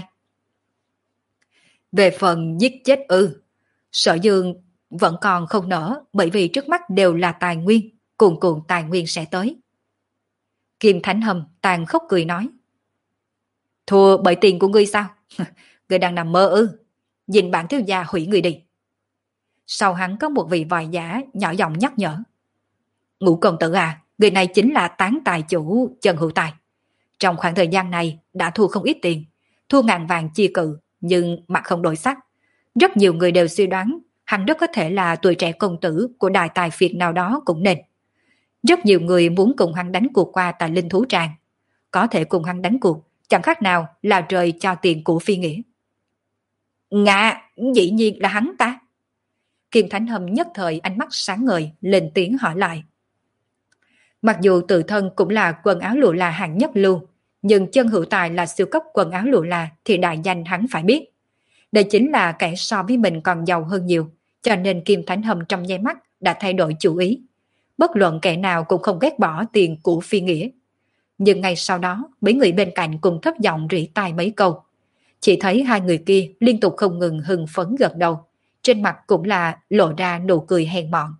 Về phần giết chết ư, Sở Dương vẫn còn không nỡ, bởi vì trước mắt đều là tài nguyên, cuồn cuộn tài nguyên sẽ tới. Kim Thánh Hầm tàn khốc cười nói. Thua bởi tiền của ngươi sao? Ngươi đang nằm mơ ư? Nhìn bản thiếu gia hủy người đi. Sau hắn có một vị vòi giả nhỏ giọng nhắc nhở. Ngũ công tử à, người này chính là tán tài chủ Chân Hữu Tài. Trong khoảng thời gian này đã thua không ít tiền, thua ngàn vàng chia cự, nhưng mặt không đổi sắc. Rất nhiều người đều suy đoán hắn rất có thể là tuổi trẻ công tử của đại tài phiệt nào đó cũng nên. Rất nhiều người muốn cùng hắn đánh cuộc qua tại Linh Thú Tràng. Có thể cùng hắn đánh cuộc, chẳng khác nào là trời cho tiền của phi nghĩa. Ngạ, dĩ nhiên là hắn ta. Kim Thánh Hầm nhất thời ánh mắt sáng ngời, lên tiếng hỏi lại. Mặc dù tự thân cũng là quần áo lụa là hàng nhất lưu, nhưng Chân Hữu Tài là siêu cấp quần áo lụa là thì đại danh hắn phải biết. Đây chính là kẻ so với mình còn giàu hơn nhiều, cho nên Kim Thánh Hầm trong nháy mắt đã thay đổi chủ ý. Bất luận kẻ nào cũng không ghét bỏ tiền của phi nghĩa. Nhưng ngay sau đó, mấy người bên cạnh cùng thấp giọng rỉ tai mấy câu. Chỉ thấy hai người kia liên tục không ngừng hưng phấn gật đầu, trên mặt cũng là lộ ra nụ cười hèn mọn.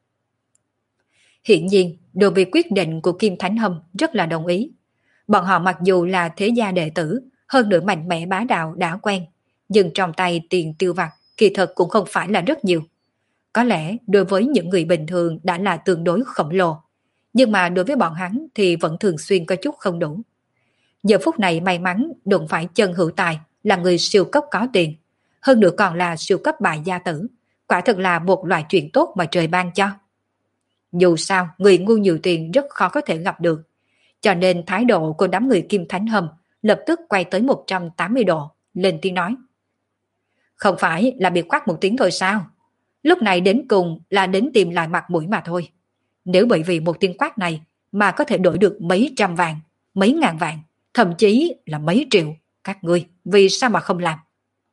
Hiển nhiên, đối với quyết định của Kim Thánh Hâm rất là đồng ý. Bọn họ mặc dù là thế gia đệ tử, hơn nữa mạnh mẽ bá đạo đã quen, nhưng trong tay tiền tiêu vặt kỳ thực cũng không phải là rất nhiều. Có lẽ đối với những người bình thường đã là tương đối khổng lồ, nhưng mà đối với bọn hắn thì vẫn thường xuyên có chút không đủ. Giờ phút này may mắn đụng phải chân hữu tài là người siêu cấp có tiền, hơn nữa còn là siêu cấp bại gia tử, quả thực là một loại chuyện tốt mà trời ban cho. Dù sao, người ngu nhiều tiền rất khó có thể gặp được, cho nên thái độ của đám người Kim Thánh Hầm lập tức quay tới một trăm tám mươi độ, lên tiếng nói. Không phải là bị quát một tiếng thôi sao? Lúc này đến cùng là đến tìm lại mặt mũi mà thôi. Nếu bởi vì một tiếng quát này mà có thể đổi được mấy trăm vạn, mấy ngàn vạn, thậm chí là mấy triệu, các ngươi vì sao mà không làm?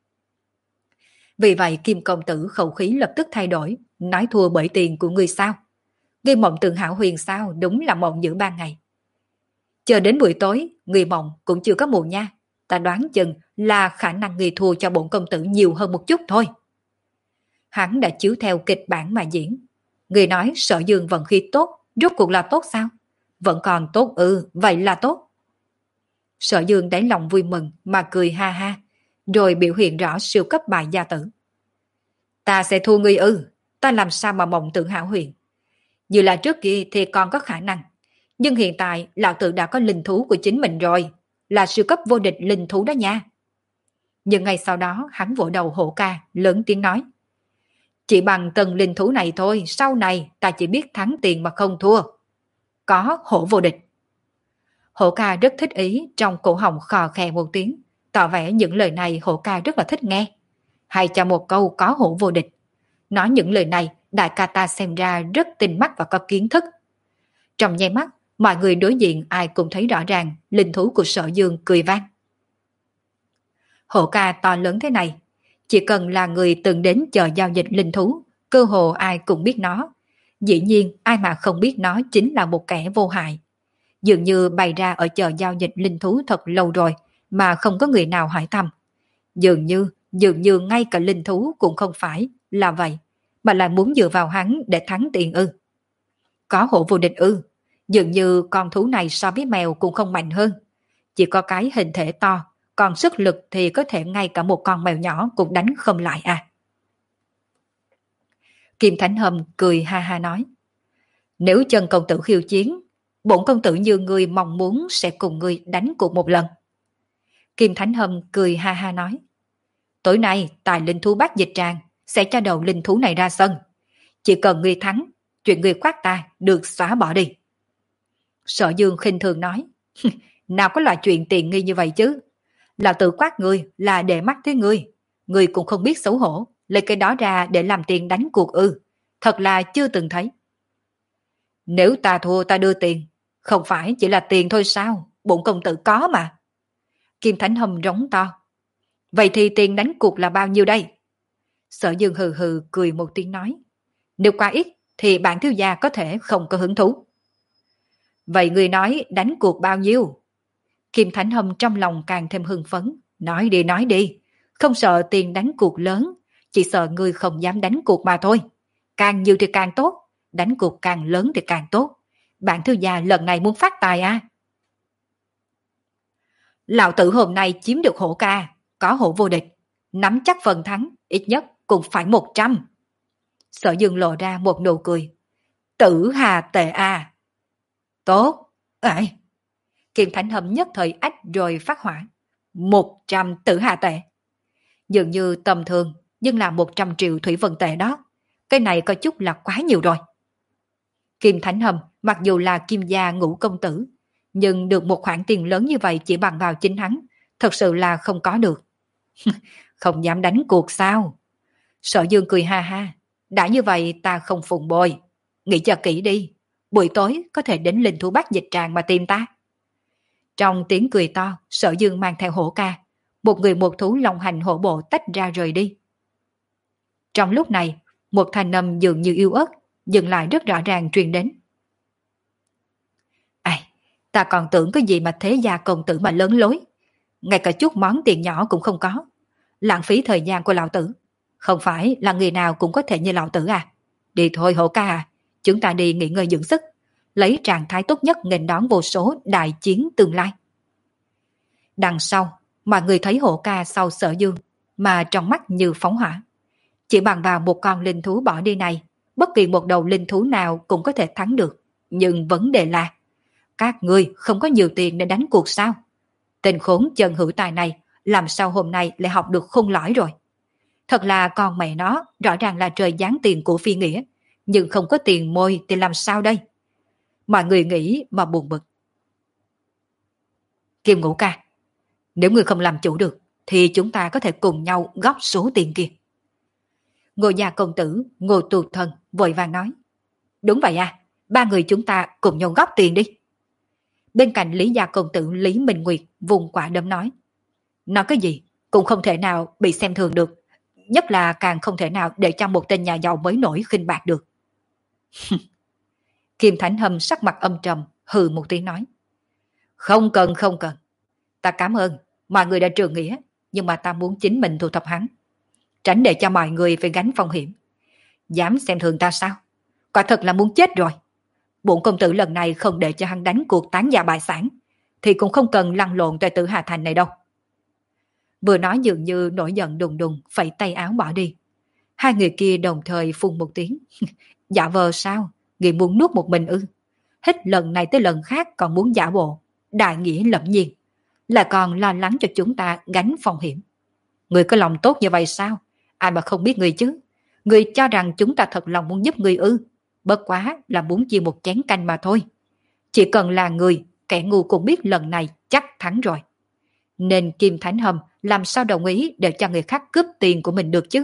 Vì vậy Kim công tử khẩu khí lập tức thay đổi, nói thua bởi tiền của ngươi sao? Ngươi mộng tưởng hảo huyền sao, đúng là mộng giữa ban ngày. Chờ đến buổi tối, ngươi mộng cũng chưa có mù nha. Ta đoán chừng là khả năng ngươi thua cho bổn công tử nhiều hơn một chút thôi. Hắn đã chiếu theo kịch bản mà diễn. Ngươi nói Sở Dương vận khí tốt, rốt cuộc là tốt sao? Vẫn còn tốt ư, vậy là tốt. Sở Dương đáy lòng vui mừng mà cười ha ha, rồi biểu hiện rõ siêu cấp bài gia tử. Ta sẽ thua ngươi ư, ta làm sao mà mộng tưởng hảo huyền. Như là trước kia thì còn có khả năng, nhưng hiện tại lão tử đã có linh thú của chính mình rồi, là siêu cấp vô địch linh thú đó nha. Nhưng ngay sau đó hắn vỗ đầu Hổ Ca, lớn tiếng nói. Chỉ bằng tầng linh thú này thôi, sau này ta chỉ biết thắng tiền mà không thua. Có hổ vô địch. Hổ Ca rất thích ý, trong cổ họng khò khè một tiếng, tỏ vẻ những lời này Hổ Ca rất là thích nghe. Hay cho một câu có hổ vô địch. Nói những lời này, đại ca ta xem ra rất tinh mắt và có kiến thức. Trong nháy mắt, mọi người đối diện ai cũng thấy rõ ràng linh thú của Sở Dương cười vang. Hổ Ca to lớn thế này, chỉ cần là người từng đến chợ giao dịch linh thú, cơ hồ ai cũng biết nó. Dĩ nhiên ai mà không biết nó chính là một kẻ vô hại. Dường như bày ra ở chợ giao dịch linh thú thật lâu rồi mà không có người nào hỏi thăm. Dường như, dường như ngay cả linh thú cũng không phải là vậy, mà lại muốn dựa vào hắn để thắng tiền ư. Có hổ vô địch ư, dường như con thú này so với mèo cũng không mạnh hơn. Chỉ có cái hình thể to, còn sức lực thì có thể ngay cả một con mèo nhỏ cũng đánh không lại à. Kim Thánh Hầm cười ha ha nói. Nếu chân công tử khiêu chiến, bổn công tử như người mong muốn sẽ cùng người đánh cuộc một lần. Kim Thánh Hầm cười ha ha nói. Tối nay tài linh thú bát dịch tràng sẽ cho đầu linh thú này ra sân. Chỉ cần người thắng, chuyện người quát ta được xóa bỏ đi. Sở Dương khinh thường nói. Nào có loại chuyện tiện nghi như vậy chứ. Lão tự quát người là để mắt tới ngươi. Ngươi cũng không biết xấu hổ, lấy cái đó ra để làm tiền đánh cuộc ư. Thật là chưa từng thấy. Nếu ta thua ta đưa tiền, không phải chỉ là tiền thôi sao, bổn công tử có mà. Kim Thánh Hầm rống to. Vậy thì tiền đánh cuộc là bao nhiêu đây? Sở Dương hừ hừ cười một tiếng nói. Nếu quá ít thì bản thiếu gia có thể không có hứng thú. Vậy người nói đánh cuộc bao nhiêu? Kim Thánh Hầm trong lòng càng thêm hưng phấn. Nói đi nói đi, không sợ tiền đánh cuộc lớn, chỉ sợ người không dám đánh cuộc mà thôi. Càng nhiều thì càng tốt, đánh cuộc càng lớn thì càng tốt. Bản thiếu gia lần này muốn phát tài à? Lão tử hôm nay chiếm được Hổ Ca, có hổ vô địch, nắm chắc phần thắng, ít nhất cũng phải một trăm. Sở Dương lộ ra một nụ cười. Tử hà tệ à. Tốt. Ấy. Kim Thánh Hầm nhất thời ách rồi phát hỏa. Một trăm tử hà tệ. Dường như tầm thường, nhưng là một trăm triệu thủy vân tệ đó. Cái này có chút là quá nhiều rồi. Kim Thánh Hầm mặc dù là kim gia ngũ công tử, nhưng được một khoản tiền lớn như vậy chỉ bằng vào chính hắn, thật sự là không có được. Không dám đánh cuộc sao? Sở Dương cười ha ha. Đã như vậy ta không phụng bồi. Nghĩ cho kỹ đi. Buổi tối có thể đến linh thú bát dịch tràng mà tìm ta. Trong tiếng cười to, Sở Dương mang theo Hổ Ca. Một người một thú long hành hổ bộ tách ra rời đi. Trong lúc này, một thanh âm dường như yếu ớt, dừng lại rất rõ ràng truyền đến. Ai, Ta còn tưởng cái gì mà thế gia công tử mà lớn lối. Ngay cả chút món tiền nhỏ cũng không có. Lãng phí thời gian của lão tử. Không phải là người nào cũng có thể như lão tử à. Đi thôi Hổ ca à. Chúng ta đi nghỉ ngơi dưỡng sức. Lấy trạng thái tốt nhất nghênh đón vô số đại chiến tương lai. Đằng sau, mọi người thấy Hổ ca sau Sở Dương mà trong mắt như phóng hỏa. Chỉ bằng vào một con linh thú bỏ đi này, bất kỳ một đầu linh thú nào cũng có thể thắng được. Nhưng vấn đề là, các ngươi không có nhiều tiền để đánh cuộc sao? Tên khốn chân hữu tài này làm sao hôm nay lại học được khôn lõi rồi? Thật là con mẹ nó, rõ ràng là trời giáng tiền của phi nghĩa, nhưng không có tiền môi thì làm sao đây? Mọi người nghĩ mà buồn bực. Kim Ngũ ca, nếu ngươi không làm chủ được, thì chúng ta có thể cùng nhau góp số tiền kia. Ngô gia công tử, Ngô Tu Thân vội vàng nói. Đúng vậy à, ba người chúng ta cùng nhau góp tiền đi. Bên cạnh Lý gia công tử Lý Minh Nguyệt vùng quả đấm nói. Nói cái gì, cũng không thể nào bị xem thường được. Nhất là càng không thể nào để cho một tên nhà giàu mới nổi khinh bạc được. Kim Thánh Hâm sắc mặt âm trầm, hừ một tiếng nói. Không cần, không cần. Ta cảm ơn, mọi người đã trượng nghĩa, nhưng mà ta muốn chính mình thu thập hắn. Tránh để cho mọi người phải gánh phong hiểm. Dám xem thường ta sao? Quả thật là muốn chết rồi. Bổn công tử lần này không để cho hắn đánh cuộc tán gia bại sản, thì cũng không cần lăn lộn tại Tử Hà Thành này đâu. Vừa nói dường như nổi giận đùng đùng, phẩy tay áo bỏ đi. Hai người kia đồng thời phun một tiếng. Giả vờ sao? Người muốn nuốt một mình ư? Hết lần này tới lần khác còn muốn giả bộ. Đại nghĩa lẫm nhiên. Là còn lo lắng cho chúng ta gánh phong hiểm. Người có lòng tốt như vậy sao? Ai mà không biết người chứ? Người cho rằng chúng ta thật lòng muốn giúp người ư? Bất quá là muốn chia một chén canh mà thôi. Chỉ cần là người, kẻ ngu cũng biết lần này chắc thắng rồi. Nên Kim Thánh Hâm làm sao đồng ý để cho người khác cướp tiền của mình được chứ?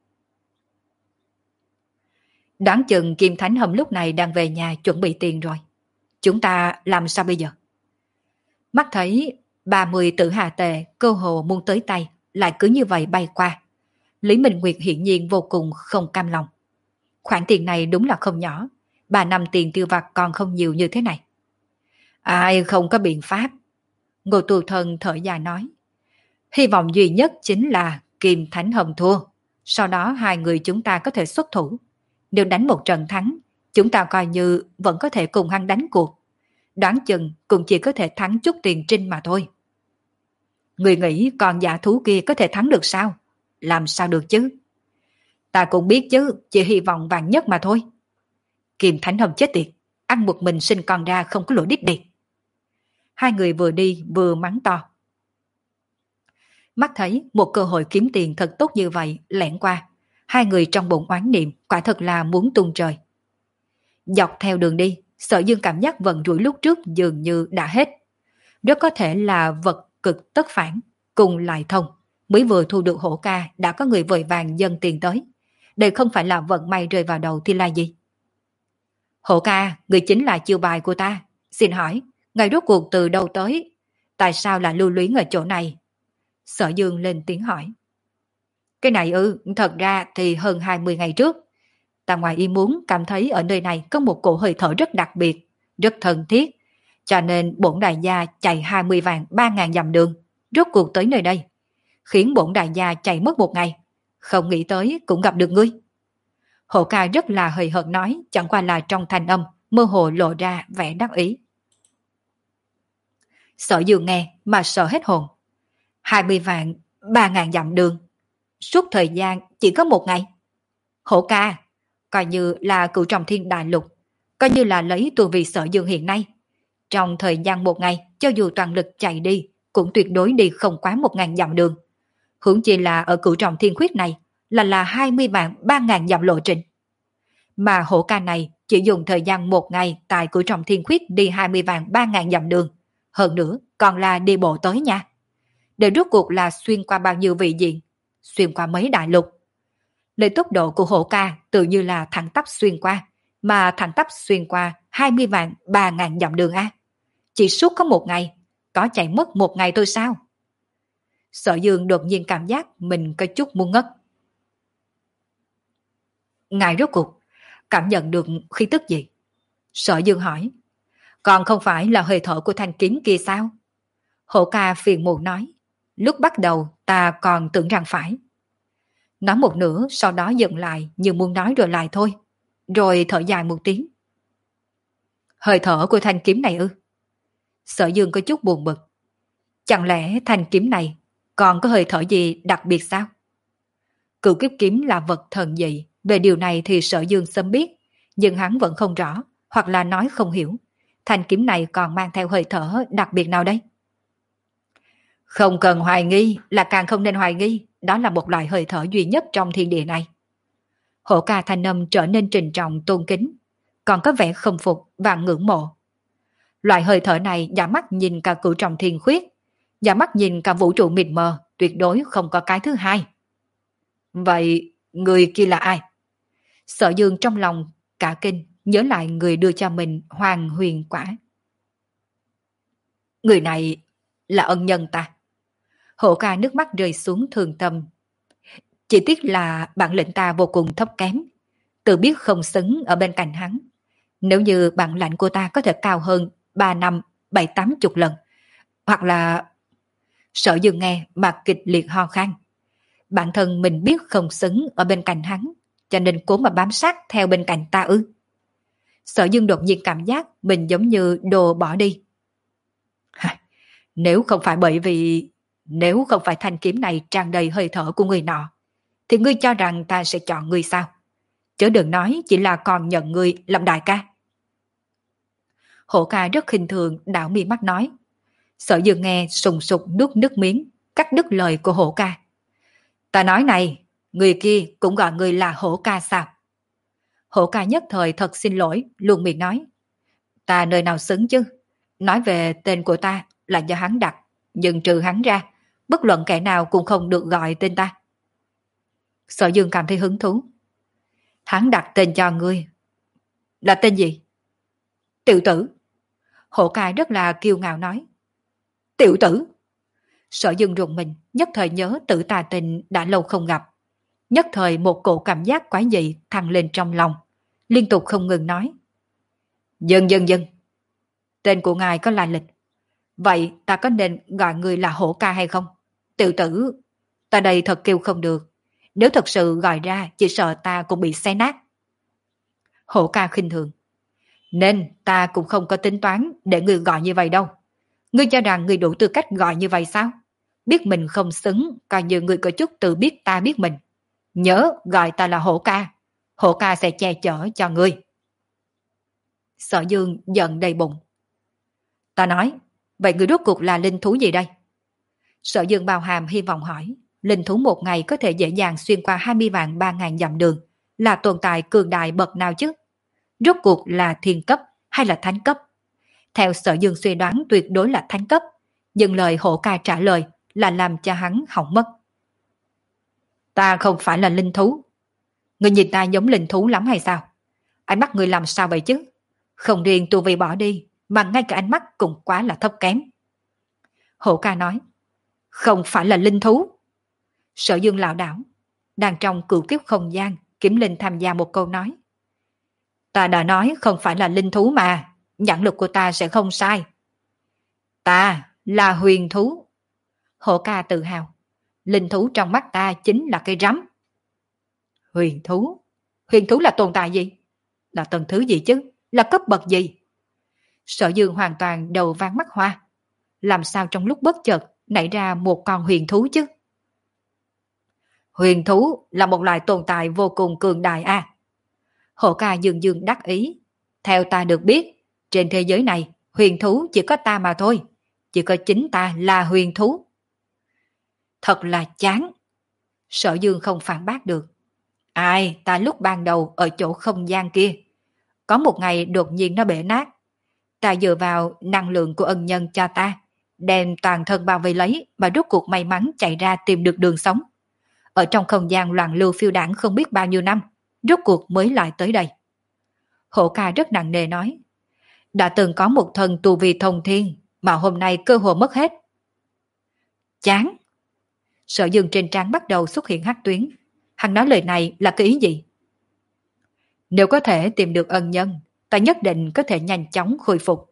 Đoán chừng Kim Thánh Hâm lúc này đang về nhà chuẩn bị tiền rồi. Chúng ta làm sao bây giờ? Mắt thấy ba mươi tử hà tệ cơ hồ muốn tới tay, lại cứ như vậy bay qua. Lý Minh Nguyệt hiển nhiên vô cùng không cam lòng. Khoản tiền này đúng là không nhỏ, ba năm tiền tiêu vặt còn không nhiều như thế này. Ai không có biện pháp. Ngô Tu Thân thở dài nói. Hy vọng duy nhất chính là Kim Thánh Hâm thua. Sau đó hai người chúng ta có thể xuất thủ. Nếu đánh một trận thắng, chúng ta coi như vẫn có thể cùng hắn đánh cuộc. Đoán chừng cũng chỉ có thể thắng chút tiền trinh mà thôi. Người nghĩ con giả thú kia có thể thắng được sao? Làm sao được chứ? Ta cũng biết chứ, chỉ hy vọng vàng nhất mà thôi. Kim Thánh Hâm chết tiệt, ăn một mình sinh con ra không có lỗi đít điệt. Hai người vừa đi vừa mắng to. Mắt thấy một cơ hội kiếm tiền thật tốt như vậy lẻn qua, hai người trong bụng oán niệm quả thật là muốn tung trời. Dọc theo đường đi, Sở Dương cảm giác vận rủi lúc trước dường như đã hết. Rất có thể là vật cực tất phản, cùng lại thông. Mới vừa thu được hổ ca đã có người vội vàng dâng tiền tới. Đây không phải là vận may rơi vào đầu thì là gì? Hổ ca, người chính là chiêu bài của ta. Xin hỏi, ngài rốt cuộc từ đâu tới? Tại sao là lưu luyến ở chỗ này? Sở Dương lên tiếng hỏi. Cái này ư, thật ra thì hơn hai mươi ngày trước. Ta ngoài ý muốn cảm thấy ở nơi này có một cổ hơi thở rất đặc biệt, rất thân thiết. Cho nên bổn đại gia chạy hai mươi vạn ba ngàn dặm đường, rốt cuộc tới nơi đây. Khiến bổn đại gia chạy mất một ngày. Không nghĩ tới cũng gặp được ngươi. Hổ ca rất là hời hợt nói, chẳng qua là trong thanh âm, mơ hồ lộ ra vẻ đắc ý. Sở Dương nghe mà sợ hết hồn. hai mươi vạn, ba ngàn dặm đường. Suốt thời gian chỉ có một ngày. Hổ ca, coi như là cửu trọng thiên đại lục, coi như là lấy tu vi Sở Dương hiện nay. Trong thời gian một ngày, cho dù toàn lực chạy đi, cũng tuyệt đối đi không quá một ngàn dặm đường. Huống chi là ở cửu trọng thiên khuyết này, là là hai mươi vạn ba ngàn dặm lộ trình. Mà hổ ca này chỉ dùng thời gian một ngày tại cửu trọng thiên khuyết đi hai mươi vạn ba ngàn dặm đường. Hơn nữa, còn là đi bộ tới nha. Để rốt cuộc là xuyên qua bao nhiêu vị diện, xuyên qua mấy đại lục. Lấy tốc độ của hổ ca tự như là thẳng tắp xuyên qua, mà thẳng tắp xuyên qua hai mươi vạn ba ngàn dặm đường a. Chỉ suốt có một ngày, có chạy mất một ngày thôi sao? Sở Dương đột nhiên cảm giác mình có chút muốn ngất. Ngài rốt cuộc cảm nhận được khí tức gì? Sở Dương hỏi. Còn không phải là hơi thở của thanh kiếm kia sao? Hổ ca phiền muộn nói. Lúc bắt đầu ta còn tưởng rằng phải. Nói một nửa sau đó dừng lại như muốn nói rồi lại thôi. Rồi thở dài một tiếng. Hơi thở của thanh kiếm này ư? Sở Dương có chút buồn bực. Chẳng lẽ thanh kiếm này còn có hơi thở gì đặc biệt sao? Cửu kiếp kiếm là vật thần dị. Về điều này thì Sở Dương sớm biết. Nhưng hắn vẫn không rõ. Hoặc là nói không hiểu. Thanh kiếm này còn mang theo hơi thở đặc biệt nào đây? Không cần hoài nghi, là càng không nên hoài nghi. Đó là một loại hơi thở duy nhất trong thiên địa này. Hổ ca thanh âm trở nên trình trọng tôn kính, còn có vẻ không phục và ngưỡng mộ. Loại hơi thở này giả mắt nhìn cả cửu trọng thiên khuyết, giả mắt nhìn cả vũ trụ mịt mờ, tuyệt đối không có cái thứ hai. Vậy người kia là ai? Sở Dương trong lòng cả kinh, nhớ lại người đưa cho mình hoàng huyền quả. Người này là ân nhân ta. Hổ ca nước mắt rơi xuống thương tâm. Chỉ tiếc là bản lĩnh ta vô cùng thấp kém, tự biết không xứng ở bên cạnh hắn. Nếu như bản lãnh của ta có thể cao hơn ba năm, bảy tám chục lần, hoặc là... Sở Dương nghe mà kịch liệt ho khan. Bản thân mình biết không xứng ở bên cạnh hắn, cho nên cố mà bám sát theo bên cạnh ta ư? Sở Dương đột nhiên cảm giác mình giống như đồ bỏ đi. Nếu không phải bởi vì... Nếu không phải thanh kiếm này tràn đầy hơi thở của người nọ, thì ngươi cho rằng ta sẽ chọn ngươi sao? Chớ đừng nói chỉ là còn nhận ngươi làm đại ca. Hổ ca rất khinh thường đảo mi mắt nói. Sở Dương nghe sùng sục nuốt nước miếng, cắt đứt lời của hổ ca. Ta nói này, người kia cũng gọi ngươi là hổ ca sao? Hổ ca nhất thời thật xin lỗi, luôn miệng nói. Ta nơi nào xứng chứ? Nói về tên của ta là do hắn đặt, nhưng trừ hắn ra, bất luận kẻ nào cũng không được gọi tên ta. Sở Dương cảm thấy hứng thú. Hắn đặt tên cho ngươi. Là tên gì? Tiểu tử. Hổ ca rất là kiêu ngạo nói. Tiểu tử. Sở Dương rùng mình, nhất thời nhớ Tử Tà Tình đã lâu không gặp. Nhất thời một cổ cảm giác quái dị thăng lên trong lòng, liên tục không ngừng nói. Dần dần dần. Tên của ngài có lai lịch. Vậy ta có nên gọi người là hổ ca hay không? Tiểu tử, ta đây thật kêu không được. Nếu thật sự gọi ra, chỉ sợ ta cũng bị xé nát. Hổ ca khinh thường. Nên ta cũng không có tính toán để ngươi gọi như vậy đâu. Ngươi cho rằng ngươi đủ tư cách gọi như vậy sao? Biết mình không xứng, coi như ngươi có chút tự biết ta biết mình. Nhớ gọi ta là hổ ca. Hổ ca sẽ che chở cho ngươi. Sở Dương giận đầy bụng. Ta nói, vậy ngươi rốt cuộc là linh thú gì đây? Sở Dương bao hàm hy vọng hỏi. Linh thú một ngày có thể dễ dàng xuyên qua hai mươi vạn ba ngàn dặm đường, là tồn tại cường đại bậc nào chứ? Rốt cuộc là thiên cấp hay là thánh cấp? Theo Sở Dương suy đoán tuyệt đối là thánh cấp, nhưng lời hổ ca trả lời là làm cho hắn hỏng mất. Ta không phải là linh thú. Người nhìn ta giống linh thú lắm hay sao? Ánh mắt người làm sao vậy chứ? Không riêng tu vi bỏ đi, mà ngay cả ánh mắt cũng quá là thấp kém. Hổ ca nói, không phải là linh thú. Sở Dương lảo đảo, đang trong cửu kiếp không gian, Kiếm Linh tham gia một câu nói. Ta đã nói không phải là linh thú mà, nhãn lực của ta sẽ không sai. Ta là huyền thú. Hổ ca tự hào, linh thú trong mắt ta chính là cây rắm. Huyền thú? Huyền thú là tồn tại gì? Là tầng thứ gì chứ? Là cấp bậc gì? Sở Dương hoàn toàn đầu váng mắt hoa. Làm sao trong lúc bất chợt nảy ra một con huyền thú chứ? Huyền thú là một loại tồn tại vô cùng cường đại à? Hổ ca dương dương đắc ý. Theo ta được biết, trên thế giới này huyền thú chỉ có ta mà thôi. Chỉ có chính ta là huyền thú. Thật là chán. Sở Dương không phản bác được. Ai, ta lúc ban đầu ở chỗ không gian kia, có một ngày đột nhiên nó bể nát. Ta dựa vào năng lượng của ân nhân cho ta, đem toàn thân bao vây lấy mà rốt cuộc may mắn chạy ra tìm được đường sống. Ở trong không gian loạn lưu phiêu đảng không biết bao nhiêu năm, rốt cuộc mới lại tới đây. Hổ ca rất nặng nề nói, đã từng có một thần tu vi thông thiên, mà hôm nay cơ hội mất hết. Chán. Sở Dương trên trán bắt đầu xuất hiện hắc tuyến. Hắn nói lời này là cái ý gì? Nếu có thể tìm được ân nhân, ta nhất định có thể nhanh chóng khôi phục.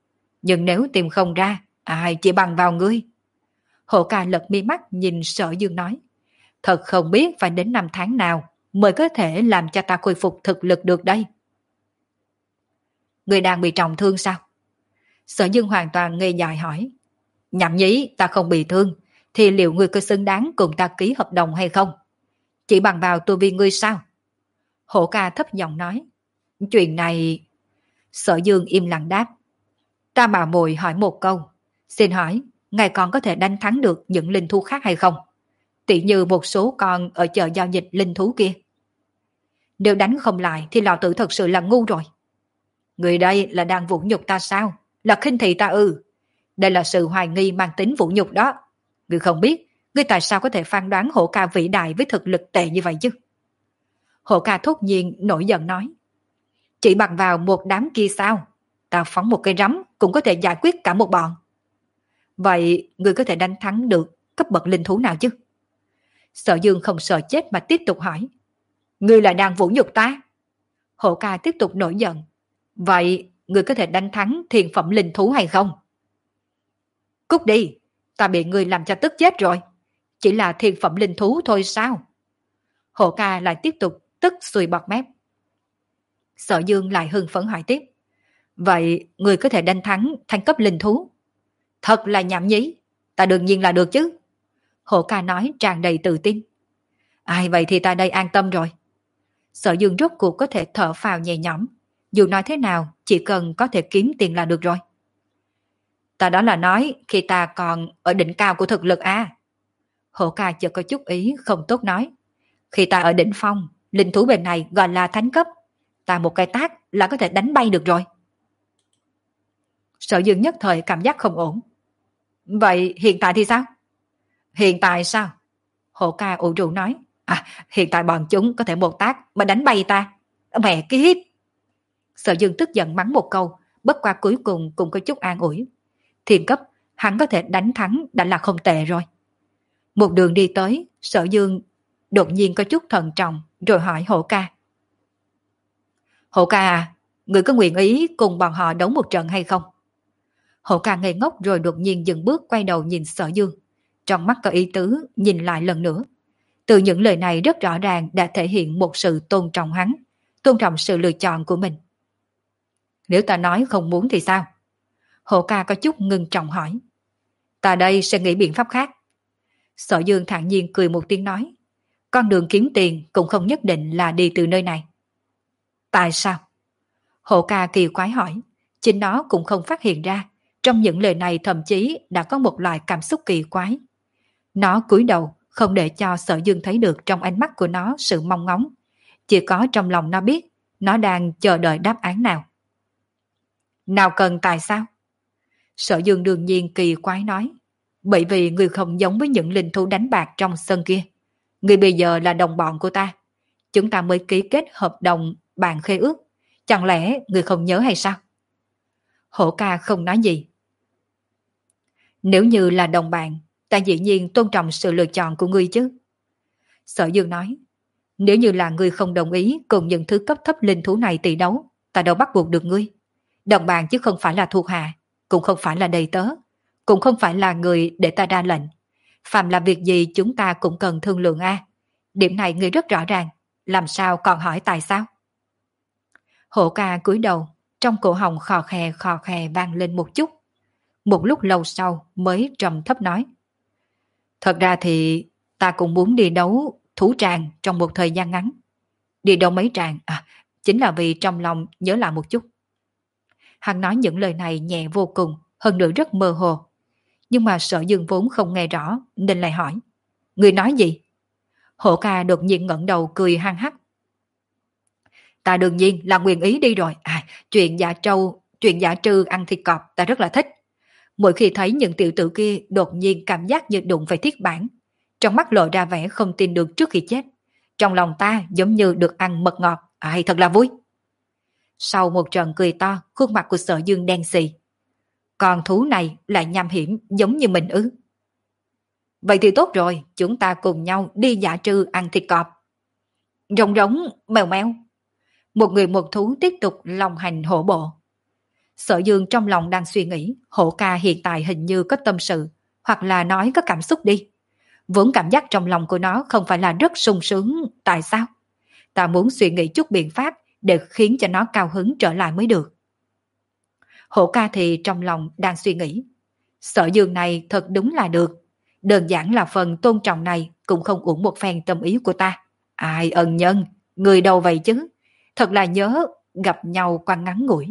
Nhưng nếu tìm không ra, ai chỉ bằng vào ngươi. Hổ ca lật mi mắt nhìn Sở Dương nói. Thật không biết phải đến năm tháng nào mới có thể làm cho ta khôi phục thực lực được đây. Ngươi đang bị trọng thương sao? Sở Dương hoàn toàn ngây dại hỏi. Nhậm nhí, ta không bị thương, thì liệu ngươi có xứng đáng cùng ta ký hợp đồng hay không? Chỉ bằng vào tu vi ngươi sao? Hổ ca thấp giọng nói. Chuyện này... Sở Dương im lặng đáp. Ta bảo mồi hỏi một câu. Xin hỏi, ngài còn có thể đánh thắng được những linh thú khác hay không? Tỷ như một số con ở chợ giao dịch linh thú kia. Nếu đánh không lại thì lão tử thật sự là ngu rồi. Người đây là đang vũ nhục ta sao? Là khinh thị ta ư? Đây là sự hoài nghi mang tính vũ nhục đó. Ngươi không biết, ngươi tại sao có thể phán đoán Hổ ca vĩ đại với thực lực tệ như vậy chứ? Hổ ca thốt nhiên nổi giận nói. Chỉ bằng vào một đám kia sao? Ta phóng một cây rắm cũng có thể giải quyết cả một bọn. Vậy ngươi có thể đánh thắng được cấp bậc linh thú nào chứ? Sở Dương không sợ chết mà tiếp tục hỏi. Ngươi là đang vũ nhục ta? Hổ ca tiếp tục nổi giận. Vậy ngươi có thể đánh thắng thiền phẩm linh thú hay không? Cút đi, ta bị ngươi làm cho tức chết rồi. Chỉ là thiền phẩm linh thú thôi sao? Hổ ca lại tiếp tục tức xuôi bọt mép. Sở Dương lại hưng phấn hỏi tiếp. Vậy ngươi có thể đánh thắng thanh cấp linh thú? Thật là nhảm nhí, ta đương nhiên là được chứ. Hổ ca nói tràn đầy tự tin. Ai vậy thì ta đây an tâm rồi. Sở Dương rốt cuộc có thể thở phào nhẹ nhõm. Dù nói thế nào, chỉ cần có thể kiếm tiền là được rồi. Ta đó là nói khi ta còn ở đỉnh cao của thực lực à. Hổ ca chợt có chút ý không tốt nói. Khi ta ở đỉnh phong, linh thú bên này gọi là thánh cấp. Ta một cái tát là có thể đánh bay được rồi. Sở Dương nhất thời cảm giác không ổn. Vậy hiện tại thì sao? Hiện tại sao? Hổ ca ủ rũ nói. À, hiện tại bọn chúng có thể một tác mà đánh bay ta. Mẹ kiếp! Sở Dương tức giận mắng một câu, bất qua cuối cùng cũng có chút an ủi. Thiên cấp, hắn có thể đánh thắng đã là không tệ rồi. Một đường đi tới, Sở Dương đột nhiên có chút thận trọng, rồi hỏi Hổ ca. Hổ ca à, người có nguyện ý cùng bọn họ đấu một trận hay không? Hổ ca ngây ngốc rồi đột nhiên dừng bước quay đầu nhìn Sở Dương. Trong mắt có ý tứ, nhìn lại lần nữa. Từ những lời này rất rõ ràng đã thể hiện một sự tôn trọng hắn, tôn trọng sự lựa chọn của mình. Nếu ta nói không muốn thì sao? Hổ ca có chút ngưng trọng hỏi. Ta đây sẽ nghĩ biện pháp khác. Sở Dương thản nhiên cười một tiếng nói. Con đường kiếm tiền cũng không nhất định là đi từ nơi này. Tại sao? Hổ ca kỳ quái hỏi. Chính nó cũng không phát hiện ra. Trong những lời này thậm chí đã có một loại cảm xúc kỳ quái. Nó cúi đầu, không để cho Sở Dương thấy được trong ánh mắt của nó sự mong ngóng. Chỉ có trong lòng nó biết, nó đang chờ đợi đáp án nào. Nào cần tại sao? Sở Dương đương nhiên kỳ quái nói. Bởi vì người không giống với những linh thú đánh bạc trong sân kia. Người bây giờ là đồng bọn của ta. Chúng ta mới ký kết hợp đồng bàn khế ước. Chẳng lẽ người không nhớ hay sao? Hổ ca không nói gì. Nếu như là đồng bạn, ta dĩ nhiên tôn trọng sự lựa chọn của ngươi chứ. Sở Dương nói. Nếu như là ngươi không đồng ý cùng những thứ cấp thấp linh thú này tỷ đấu, ta đâu bắt buộc được ngươi. Đồng bạn chứ không phải là thuộc hạ, cũng không phải là đầy tớ, cũng không phải là người để ta ra lệnh. Phạm là việc gì chúng ta cũng cần thương lượng a. Điểm này ngươi rất rõ ràng, làm sao còn hỏi tại sao? Hổ ca cúi đầu, trong cổ họng khò khè khò khè vang lên một chút. Một lúc lâu sau mới trầm thấp nói. Thật ra thì ta cũng muốn đi đấu thú tràng trong một thời gian ngắn. Đi đấu mấy tràng, à, chính là vì trong lòng nhớ lại một chút. Hắn nói những lời này nhẹ vô cùng, hơn nữa rất mơ hồ. Nhưng mà Sở Dương vốn không nghe rõ, nên lại hỏi. Người nói gì? Hổ ca đột nhiên ngẩng đầu cười hăng hắc. Ta đương nhiên là nguyện ý đi rồi. À, chuyện giả trâu, chuyện giả trư ăn thịt cọp ta rất là thích. Mỗi khi thấy những tiểu tử kia đột nhiên cảm giác như đụng phải thiết bản. Trong mắt lộ ra vẻ không tin được trước khi chết. Trong lòng ta giống như được ăn mật ngọt. Ai thật là vui. Sau một trận cười to, khuôn mặt của Sở Dương đen xì. Con thú này lại nham hiểm giống như mình ư? Vậy thì tốt rồi, chúng ta cùng nhau đi dã trư ăn thịt cọp. Rồng rống, mèo mèo. Một người một thú tiếp tục lòng hành hổ bộ. Sở Dương trong lòng đang suy nghĩ, Hổ ca hiện tại hình như có tâm sự, hoặc là nói có cảm xúc đi. Vốn cảm giác trong lòng của nó không phải là rất sung sướng, tại sao? Ta muốn suy nghĩ chút biện pháp để khiến cho nó cao hứng trở lại mới được. Hổ ca thì trong lòng đang suy nghĩ. Sở Dương này thật đúng là được. Đơn giản là phần tôn trọng này cũng không uổng một phen tâm ý của ta. Ai ân nhân, người đâu vậy chứ? Thật là nhớ gặp nhau qua ngắn ngủi.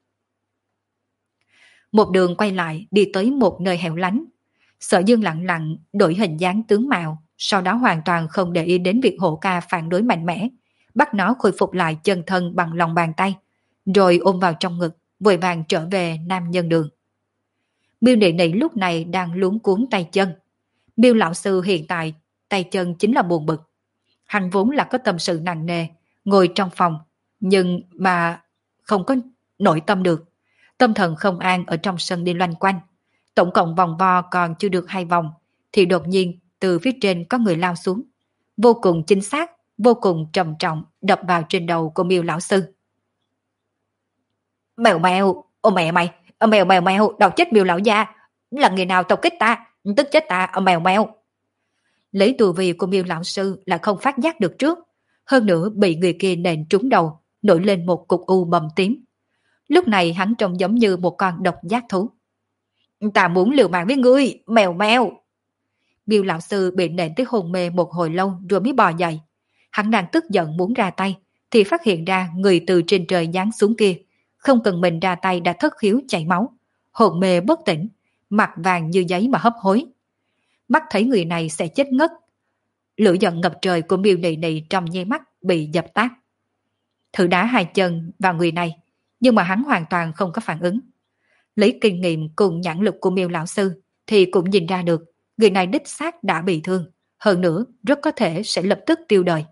Một đường quay lại đi tới một nơi hẻo lánh. Sở Dương lặng lặng đổi hình dáng tướng mạo, sau đó hoàn toàn không để ý đến việc Hổ ca phản đối mạnh mẽ, bắt nó khôi phục lại chân thân bằng lòng bàn tay, rồi ôm vào trong ngực, vội vàng trở về nam nhân đường. Miêu Nị Nị lúc này đang luống cuống tay chân. Miêu lão sư hiện tại tay chân chính là buồn bực. Hắn vốn là có tâm sự nặng nề, ngồi trong phòng, nhưng mà không có nội tâm được. Tâm thần không an ở trong sân đi loanh quanh. Tổng cộng vòng vo còn chưa được hai vòng, thì đột nhiên từ phía trên có người lao xuống. Vô cùng chính xác, vô cùng trầm trọng đập vào trên đầu của Miêu lão sư. Mèo mèo, ô mẹ mày, ô mèo mèo mèo, đau chết Miêu lão gia, là người nào tập kích ta, tức chết ta, ô mèo mèo. Lấy tu vi của Miêu lão sư là không phát giác được trước, hơn nữa bị người kia nện trúng đầu, nổi lên một cục u bầm tím. Lúc này hắn trông giống như một con độc giác thú. Ta muốn liều mạng với ngươi, mèo mèo. Miêu lão sư bị nện tới hôn mê một hồi lâu rồi mới bò dậy. Hắn đang tức giận muốn ra tay, thì phát hiện ra người từ trên trời giáng xuống kia, không cần mình ra tay đã thất khiếu chảy máu, hồn mê bất tỉnh, mặt vàng như giấy mà hấp hối. Mắt thấy người này sẽ chết ngất. Lửa giận ngập trời của Miêu Nị Nị trong nháy mắt bị dập tắt. Thử đá hai chân vào người này, nhưng mà hắn hoàn toàn không có phản ứng. Lấy kinh nghiệm cùng nhãn lực của Miêu lão sư thì cũng nhìn ra được người này đích xác đã bị thương, hơn nữa rất có thể sẽ lập tức tiêu đời.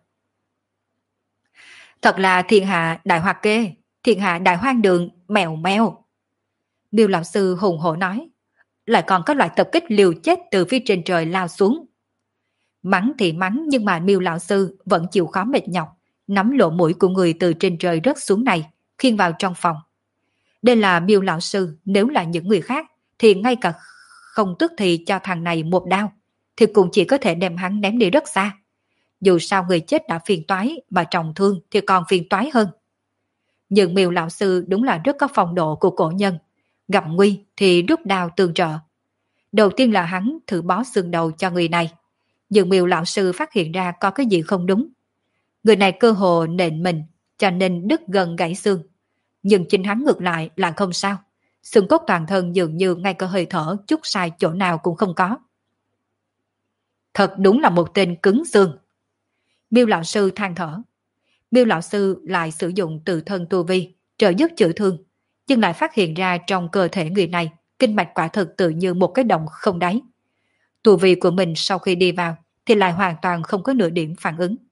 Thật là thiên hạ đại hoạt kê, thiên hạ đại hoang đường, mèo mèo. Miêu lão sư hùng hổ nói, lại còn có loại tập kích liều chết từ phía trên trời lao xuống. Mắng thì mắng, nhưng mà Miêu lão sư vẫn chịu khó mệt nhọc, nắm lỗ mũi của người từ trên trời rớt xuống này, khiêng vào trong phòng. Đây là Miêu lão sư, nếu là những người khác thì ngay cả không tức thì cho thằng này một đao, thì cũng chỉ có thể đem hắn ném đi rất xa. Dù sao người chết đã phiền toái, mà trọng thương thì còn phiền toái hơn. Nhưng Miêu lão sư đúng là rất có phong độ của cổ nhân, gặp nguy thì rút đao tương trợ. Đầu tiên là hắn thử bó xương đầu cho người này, nhưng Miêu lão sư phát hiện ra có cái gì không đúng. Người này cơ hồ nện mình, cho nên đứt gần gãy xương. Nhưng chính hắn ngược lại là không sao. Xương cốt toàn thân dường như ngay cả hơi thở chút sai chỗ nào cũng không có. Thật đúng là một tên cứng xương. Miêu lão sư than thở. Miêu lão sư lại sử dụng tự thân tu vi trợ giúp chữa thương, nhưng lại phát hiện ra trong cơ thể người này kinh mạch quả thực tự như một cái động không đáy. Tu vi của mình sau khi đi vào thì lại hoàn toàn không có nửa điểm phản ứng.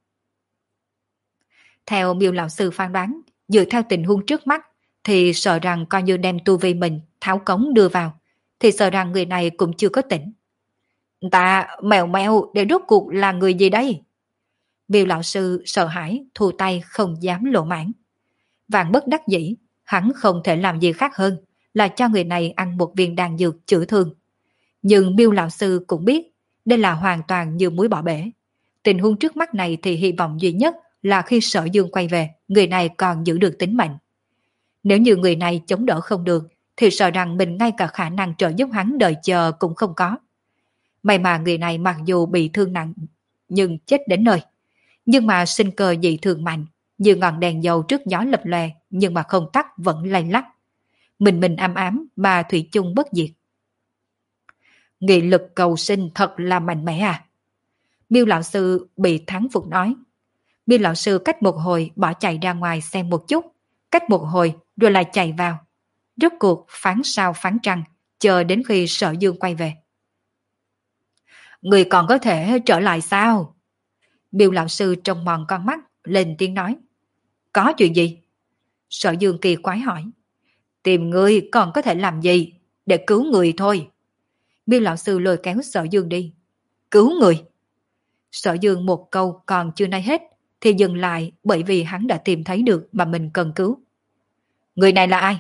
Theo Miêu lão sư phán đoán, dựa theo tình huống trước mắt thì sợ rằng coi như đem tu vi mình tháo cống đưa vào, thì sợ rằng người này cũng chưa có tỉnh. Ta mèo mèo để rốt cuộc là người gì đây? Miêu lão sư sợ hãi thu tay không dám lộ mãn. Vạn bất đắc dĩ, hắn không thể làm gì khác hơn là cho người này ăn một viên đan dược chữa thương. Nhưng Miêu lão sư cũng biết đây là hoàn toàn như muối bỏ bể. Tình huống trước mắt này thì hy vọng duy nhất là khi Sở Dương quay về, người này còn giữ được tính mệnh. Nếu như người này chống đỡ không được, thì sợ rằng mình ngay cả khả năng trợ giúp hắn đợi chờ cũng không có. May mà người này mặc dù bị thương nặng, nhưng chết đến nơi. Nhưng mà sinh cơ dị thường mạnh, như ngọn đèn dầu trước gió lập lòe, nhưng mà không tắt vẫn lay lắc. Mình mình ám ám mà thủy chung bất diệt. Nghị lực cầu sinh thật là mạnh mẽ à? Miêu lão sư bị thắng phục nói. Miêu lão sư cách một hồi bỏ chạy ra ngoài xem một chút, cách một hồi rồi lại chạy vào. Rốt cuộc phán sao phán trăng, chờ đến khi Sở Dương quay về. Người còn có thể trở lại sao? Miêu lão sư trông mòn con mắt, lên tiếng nói. Có chuyện gì? Sở Dương kỳ quái hỏi. Tìm người còn có thể làm gì? Để cứu người thôi. Miêu lão sư lôi kéo Sở Dương đi. Cứu người? Sở Dương một câu còn chưa nói hết thì dừng lại, bởi vì hắn đã tìm thấy được mà mình cần cứu. Người này là ai?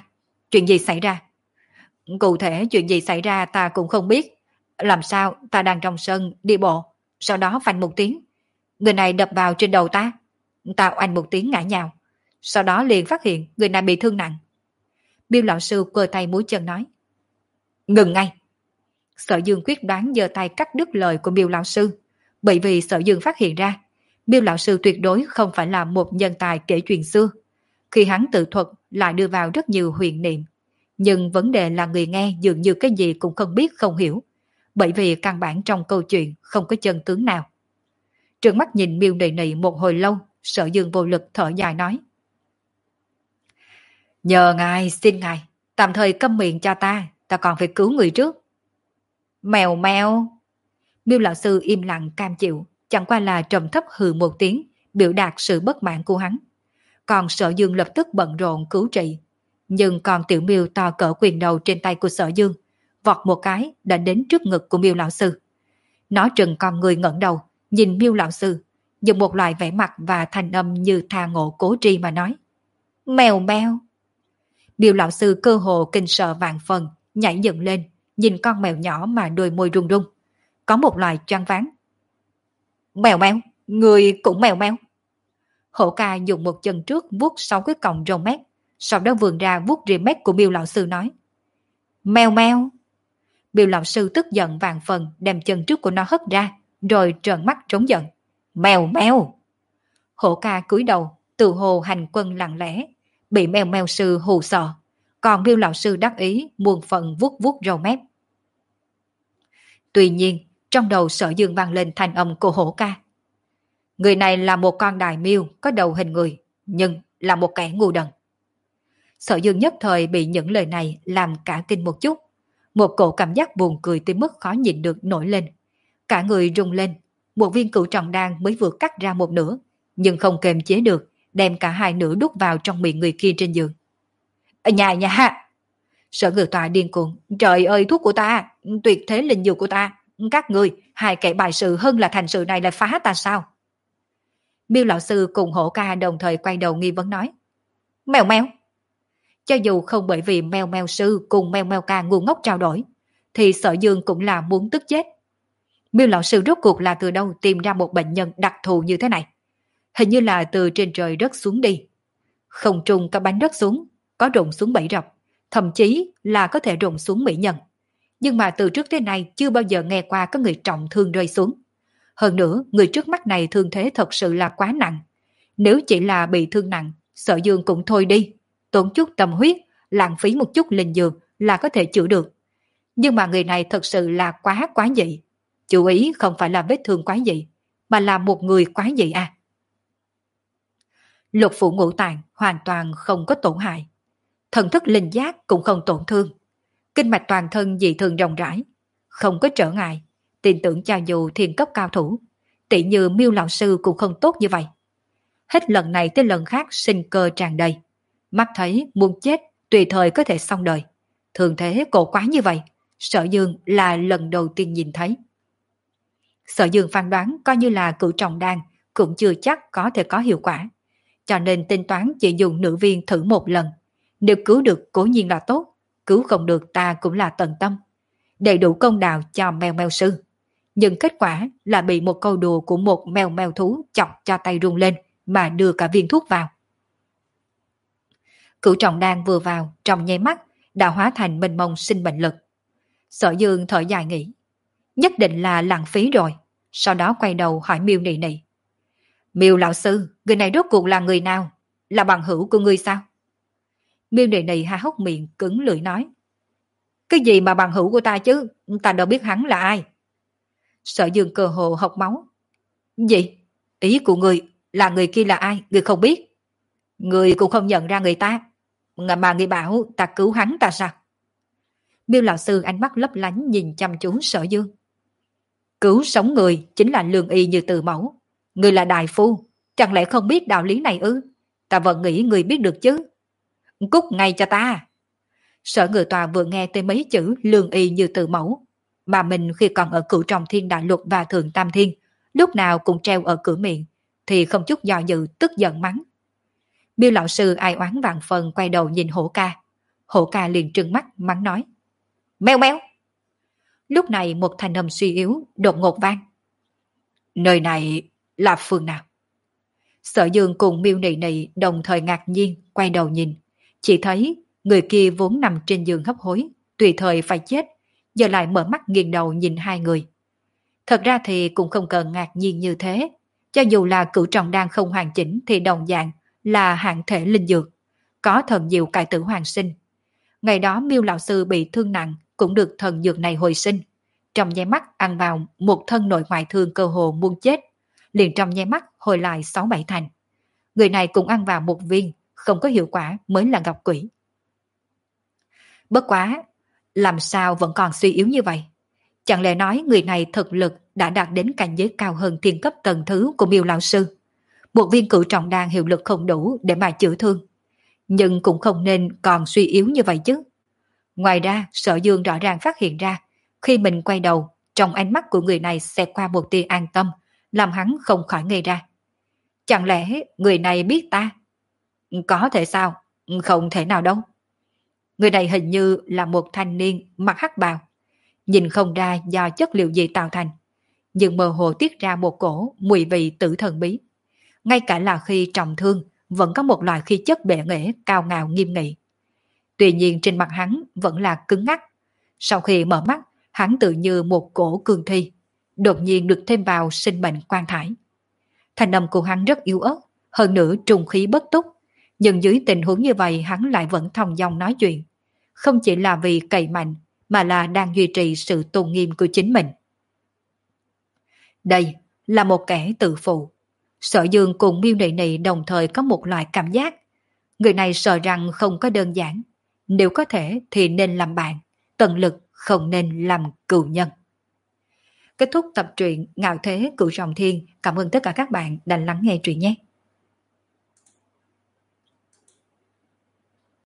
Chuyện gì xảy ra? Cụ thể chuyện gì xảy ra ta cũng không biết. Làm sao ta đang trong sân đi bộ, sau đó phanh một tiếng, người này đập vào trên đầu ta. Ta oanh một tiếng ngã nhào, sau đó liền phát hiện người này bị thương nặng. Bill lão sư quơ tay múa chân nói. Ngừng ngay. Sở Dương quyết đoán giơ tay cắt đứt lời của Bill lão sư, bởi vì Sở Dương phát hiện ra Bill lão sư tuyệt đối không phải là một nhân tài kể chuyện xưa. Khi hắn tự thuật lại đưa vào rất nhiều huyền niệm, nhưng vấn đề là người nghe dường như cái gì cũng không biết không hiểu, bởi vì căn bản trong câu chuyện không có chân tướng nào. Trừng mắt nhìn Miêu Nị Nị một hồi lâu, Sở Dương vô lực thở dài nói. Nhờ ngài, xin ngài, tạm thời câm miệng cho ta, ta còn phải cứu người trước. Mèo mèo. Miêu lão sư im lặng cam chịu, chẳng qua là trầm thấp hừ một tiếng, biểu đạt sự bất mãn của hắn. Còn Sở Dương lập tức bận rộn cứu trị. Nhưng còn tiểu Miêu to cỡ quyền đầu trên tay của Sở Dương, vọt một cái đã đến trước ngực của Miêu lão sư. Nó trừng con người ngẩng đầu, nhìn Miêu lão sư, dùng một loại vẻ mặt và thanh âm như tha ngộ cố tri mà nói. Mèo mèo. Miêu lão sư cơ hồ kinh sợ vạn phần, nhảy dựng lên, nhìn con mèo nhỏ mà đôi môi run run. Có một loại choáng váng. Mèo mèo, người cũng mèo mèo. Hổ ca dùng một chân trước vuốt sáu cái cọng râu mép, sau đó vươn ra vuốt rìa mép của Miêu lão sư nói. Mèo mèo. Miêu lão sư tức giận vạn phần, đem chân trước của nó hất ra, rồi trợn mắt trống giận. Mèo mèo. Hổ ca cúi đầu, tự hồ hành quân lặng lẽ, bị mèo mèo sư hù sợ, còn Miêu lão sư đắc ý muôn phần vuốt vuốt râu mép. Tuy nhiên, trong đầu Sở Dương vang lên thanh âm của hổ ca. Người này là một con đại miêu có đầu hình người, nhưng là một kẻ ngu đần. Sở Dương nhất thời bị những lời này làm cả kinh một chút. Một cổ cảm giác buồn cười tới mức khó nhịn được nổi lên. Cả người rung lên, một viên cửu trọng đan mới vừa cắt ra một nửa, nhưng không kềm chế được, đem cả hai nửa đút vào trong miệng người kia trên giường. Ở nhà nhà! Sở Ngự Tọa điên cuồng. Trời ơi, thuốc của ta, tuyệt thế linh dược của ta, các người, hai kẻ bài sự hơn là thành sự này lại phá ta sao? Miêu lão sư cùng hổ ca đồng thời quay đầu nghi vấn nói. Mèo mèo. Cho dù không bởi vì mèo mèo sư cùng mèo mèo ca ngu ngốc trao đổi, thì Sở Dương cũng là muốn tức chết. Miêu lão sư rốt cuộc là từ đâu tìm ra một bệnh nhân đặc thù như thế này? Hình như là từ trên trời rớt xuống đi. Không trung có bánh rớt xuống, có rụng xuống bẫy rập, thậm chí là có thể rụng xuống mỹ nhân. Nhưng mà từ trước tới nay chưa bao giờ nghe qua có người trọng thương rơi xuống. Hơn nữa, người trước mắt này thương thế thật sự là quá nặng. Nếu chỉ là bị thương nặng, Sở Dương cũng thôi đi, tốn chút tâm huyết, lãng phí một chút linh dược là có thể chữa được. Nhưng mà người này thật sự là quá quá dị. Chú ý không phải là vết thương quá dị, mà là một người quá dị à. Lục phủ ngũ tạng hoàn toàn không có tổn hại. Thần thức linh giác cũng không tổn thương. Kinh mạch toàn thân dị thường rộng rãi, không có trở ngại. Tin tưởng cho dù thiên cấp cao thủ, tỷ như Miêu lão sư cũng không tốt như vậy. Hết lần này tới lần khác sinh cơ tràn đầy. Mắt thấy muốn chết tùy thời có thể xong đời. Thường thế cổ quá như vậy, Sở Dương là lần đầu tiên nhìn thấy. Sở Dương phán đoán coi như là cửu trọng đan cũng chưa chắc có thể có hiệu quả. Cho nên tính toán chỉ dùng nữ viên thử một lần. Nếu cứu được cố nhiên là tốt, cứu không được ta cũng là tận tâm. Đầy đủ công đạo cho mèo mèo sư. Nhưng kết quả là bị một câu đùa của một mèo mèo thú chọc cho tay rung lên mà đưa cả viên thuốc vào. Cửu trọng đan vừa vào trong nháy mắt đã hóa thành mênh mông sinh mệnh lực. Sở Dương thở dài nghĩ, nhất định là lãng phí rồi. Sau đó quay đầu hỏi Miêu Nị Nị. Miêu lão sư, người này rốt cuộc là người nào? Là bằng hữu của ngươi sao? Miêu Nị Nị há hốc miệng cứng lưỡi nói. Cái gì mà bằng hữu của ta chứ? Ta đâu biết hắn là ai. Sở Dương cơ hồ hộc máu. Gì? Ý của người là người kia là ai? Người không biết. Người cũng không nhận ra người ta. Mà người bảo ta cứu hắn ta sao? Miêu lão sư ánh mắt lấp lánh nhìn chăm chú Sở Dương. Cứu sống người chính là lương y như từ mẫu. Người là đại phu, chẳng lẽ không biết đạo lý này ư? Ta vẫn nghĩ người biết được chứ. Cút ngay cho ta. Sở Ngự Tòa vừa nghe tới mấy chữ lương y như từ mẫu, mà mình khi còn ở cửu trọng thiên đại lục và thượng tam thiên, lúc nào cũng treo ở cửa miệng, thì không chút do dự tức giận mắng. Miêu lão sư ai oán vạn phần quay đầu nhìn hổ ca. Hổ ca liền trừng mắt mắng nói. Mèo mèo! Lúc này một thanh âm suy yếu đột ngột vang. Nơi này là phương nào? Sở Dương cùng Miêu Nị Nị đồng thời ngạc nhiên quay đầu nhìn, chỉ thấy người kia vốn nằm trên giường hấp hối, tùy thời phải chết, giờ lại mở mắt nghiêng đầu nhìn hai người. Thật ra thì cũng không cần ngạc nhiên như thế, cho dù là cửu trọng đan không hoàn chỉnh thì đồng dạng là hạng thể linh dược, có thần diệu cải tử hoàn sinh. Ngày đó Miêu lão sư bị thương nặng cũng được thần dược này hồi sinh, trong nháy mắt ăn vào một thân nội ngoại thương cơ hồ muốn chết, liền trong nháy mắt hồi lại sáu bảy thành. Người này cũng ăn vào một viên, không có hiệu quả mới là gặp quỷ. Bất quá, làm sao vẫn còn suy yếu như vậy? Chẳng lẽ nói người này thực lực đã đạt đến cảnh giới cao hơn thiên cấp tầng thứ của Miêu lão sư? Một viên cửu trọng đan hiệu lực không đủ để mà chữa thương, nhưng cũng không nên còn suy yếu như vậy chứ. Ngoài ra, Sở Dương rõ ràng phát hiện ra, khi mình quay đầu, trong ánh mắt của người này xẹt qua một tia an tâm, làm hắn không khỏi ngây ra. Chẳng lẽ người này biết ta? Có thể sao? Không thể nào đâu. Người này hình như là một thanh niên mặc hắc bào, nhìn không ra do chất liệu gì tạo thành, nhưng mơ hồ tiết ra một cổ mùi vị tử thần bí. Ngay cả là khi trọng thương, vẫn có một loại khí chất bệ nghệ cao ngạo nghiêm nghị. Tuy nhiên trên mặt hắn vẫn là cứng ngắc. Sau khi mở mắt, hắn tự như một cổ cương thi, đột nhiên được thêm vào sinh mệnh quan thải. Thanh âm của hắn rất yếu ớt, hơn nữa trùng khí bất túc, nhưng dưới tình huống như vậy hắn lại vẫn thong dong nói chuyện. Không chỉ là vì cậy mạnh, mà là đang duy trì sự tôn nghiêm của chính mình. Đây là một kẻ tự phụ. Sở Dương cùng Miêu Nị Nị đồng thời có một loại cảm giác. Người này sợ rằng không có đơn giản. Nếu có thể thì nên làm bạn, tận lực không nên làm cừu nhân. Kết thúc tập truyện Ngạo Thế Cửu Trọng Thiên. Cảm ơn tất cả các bạn đã lắng nghe truyện nhé.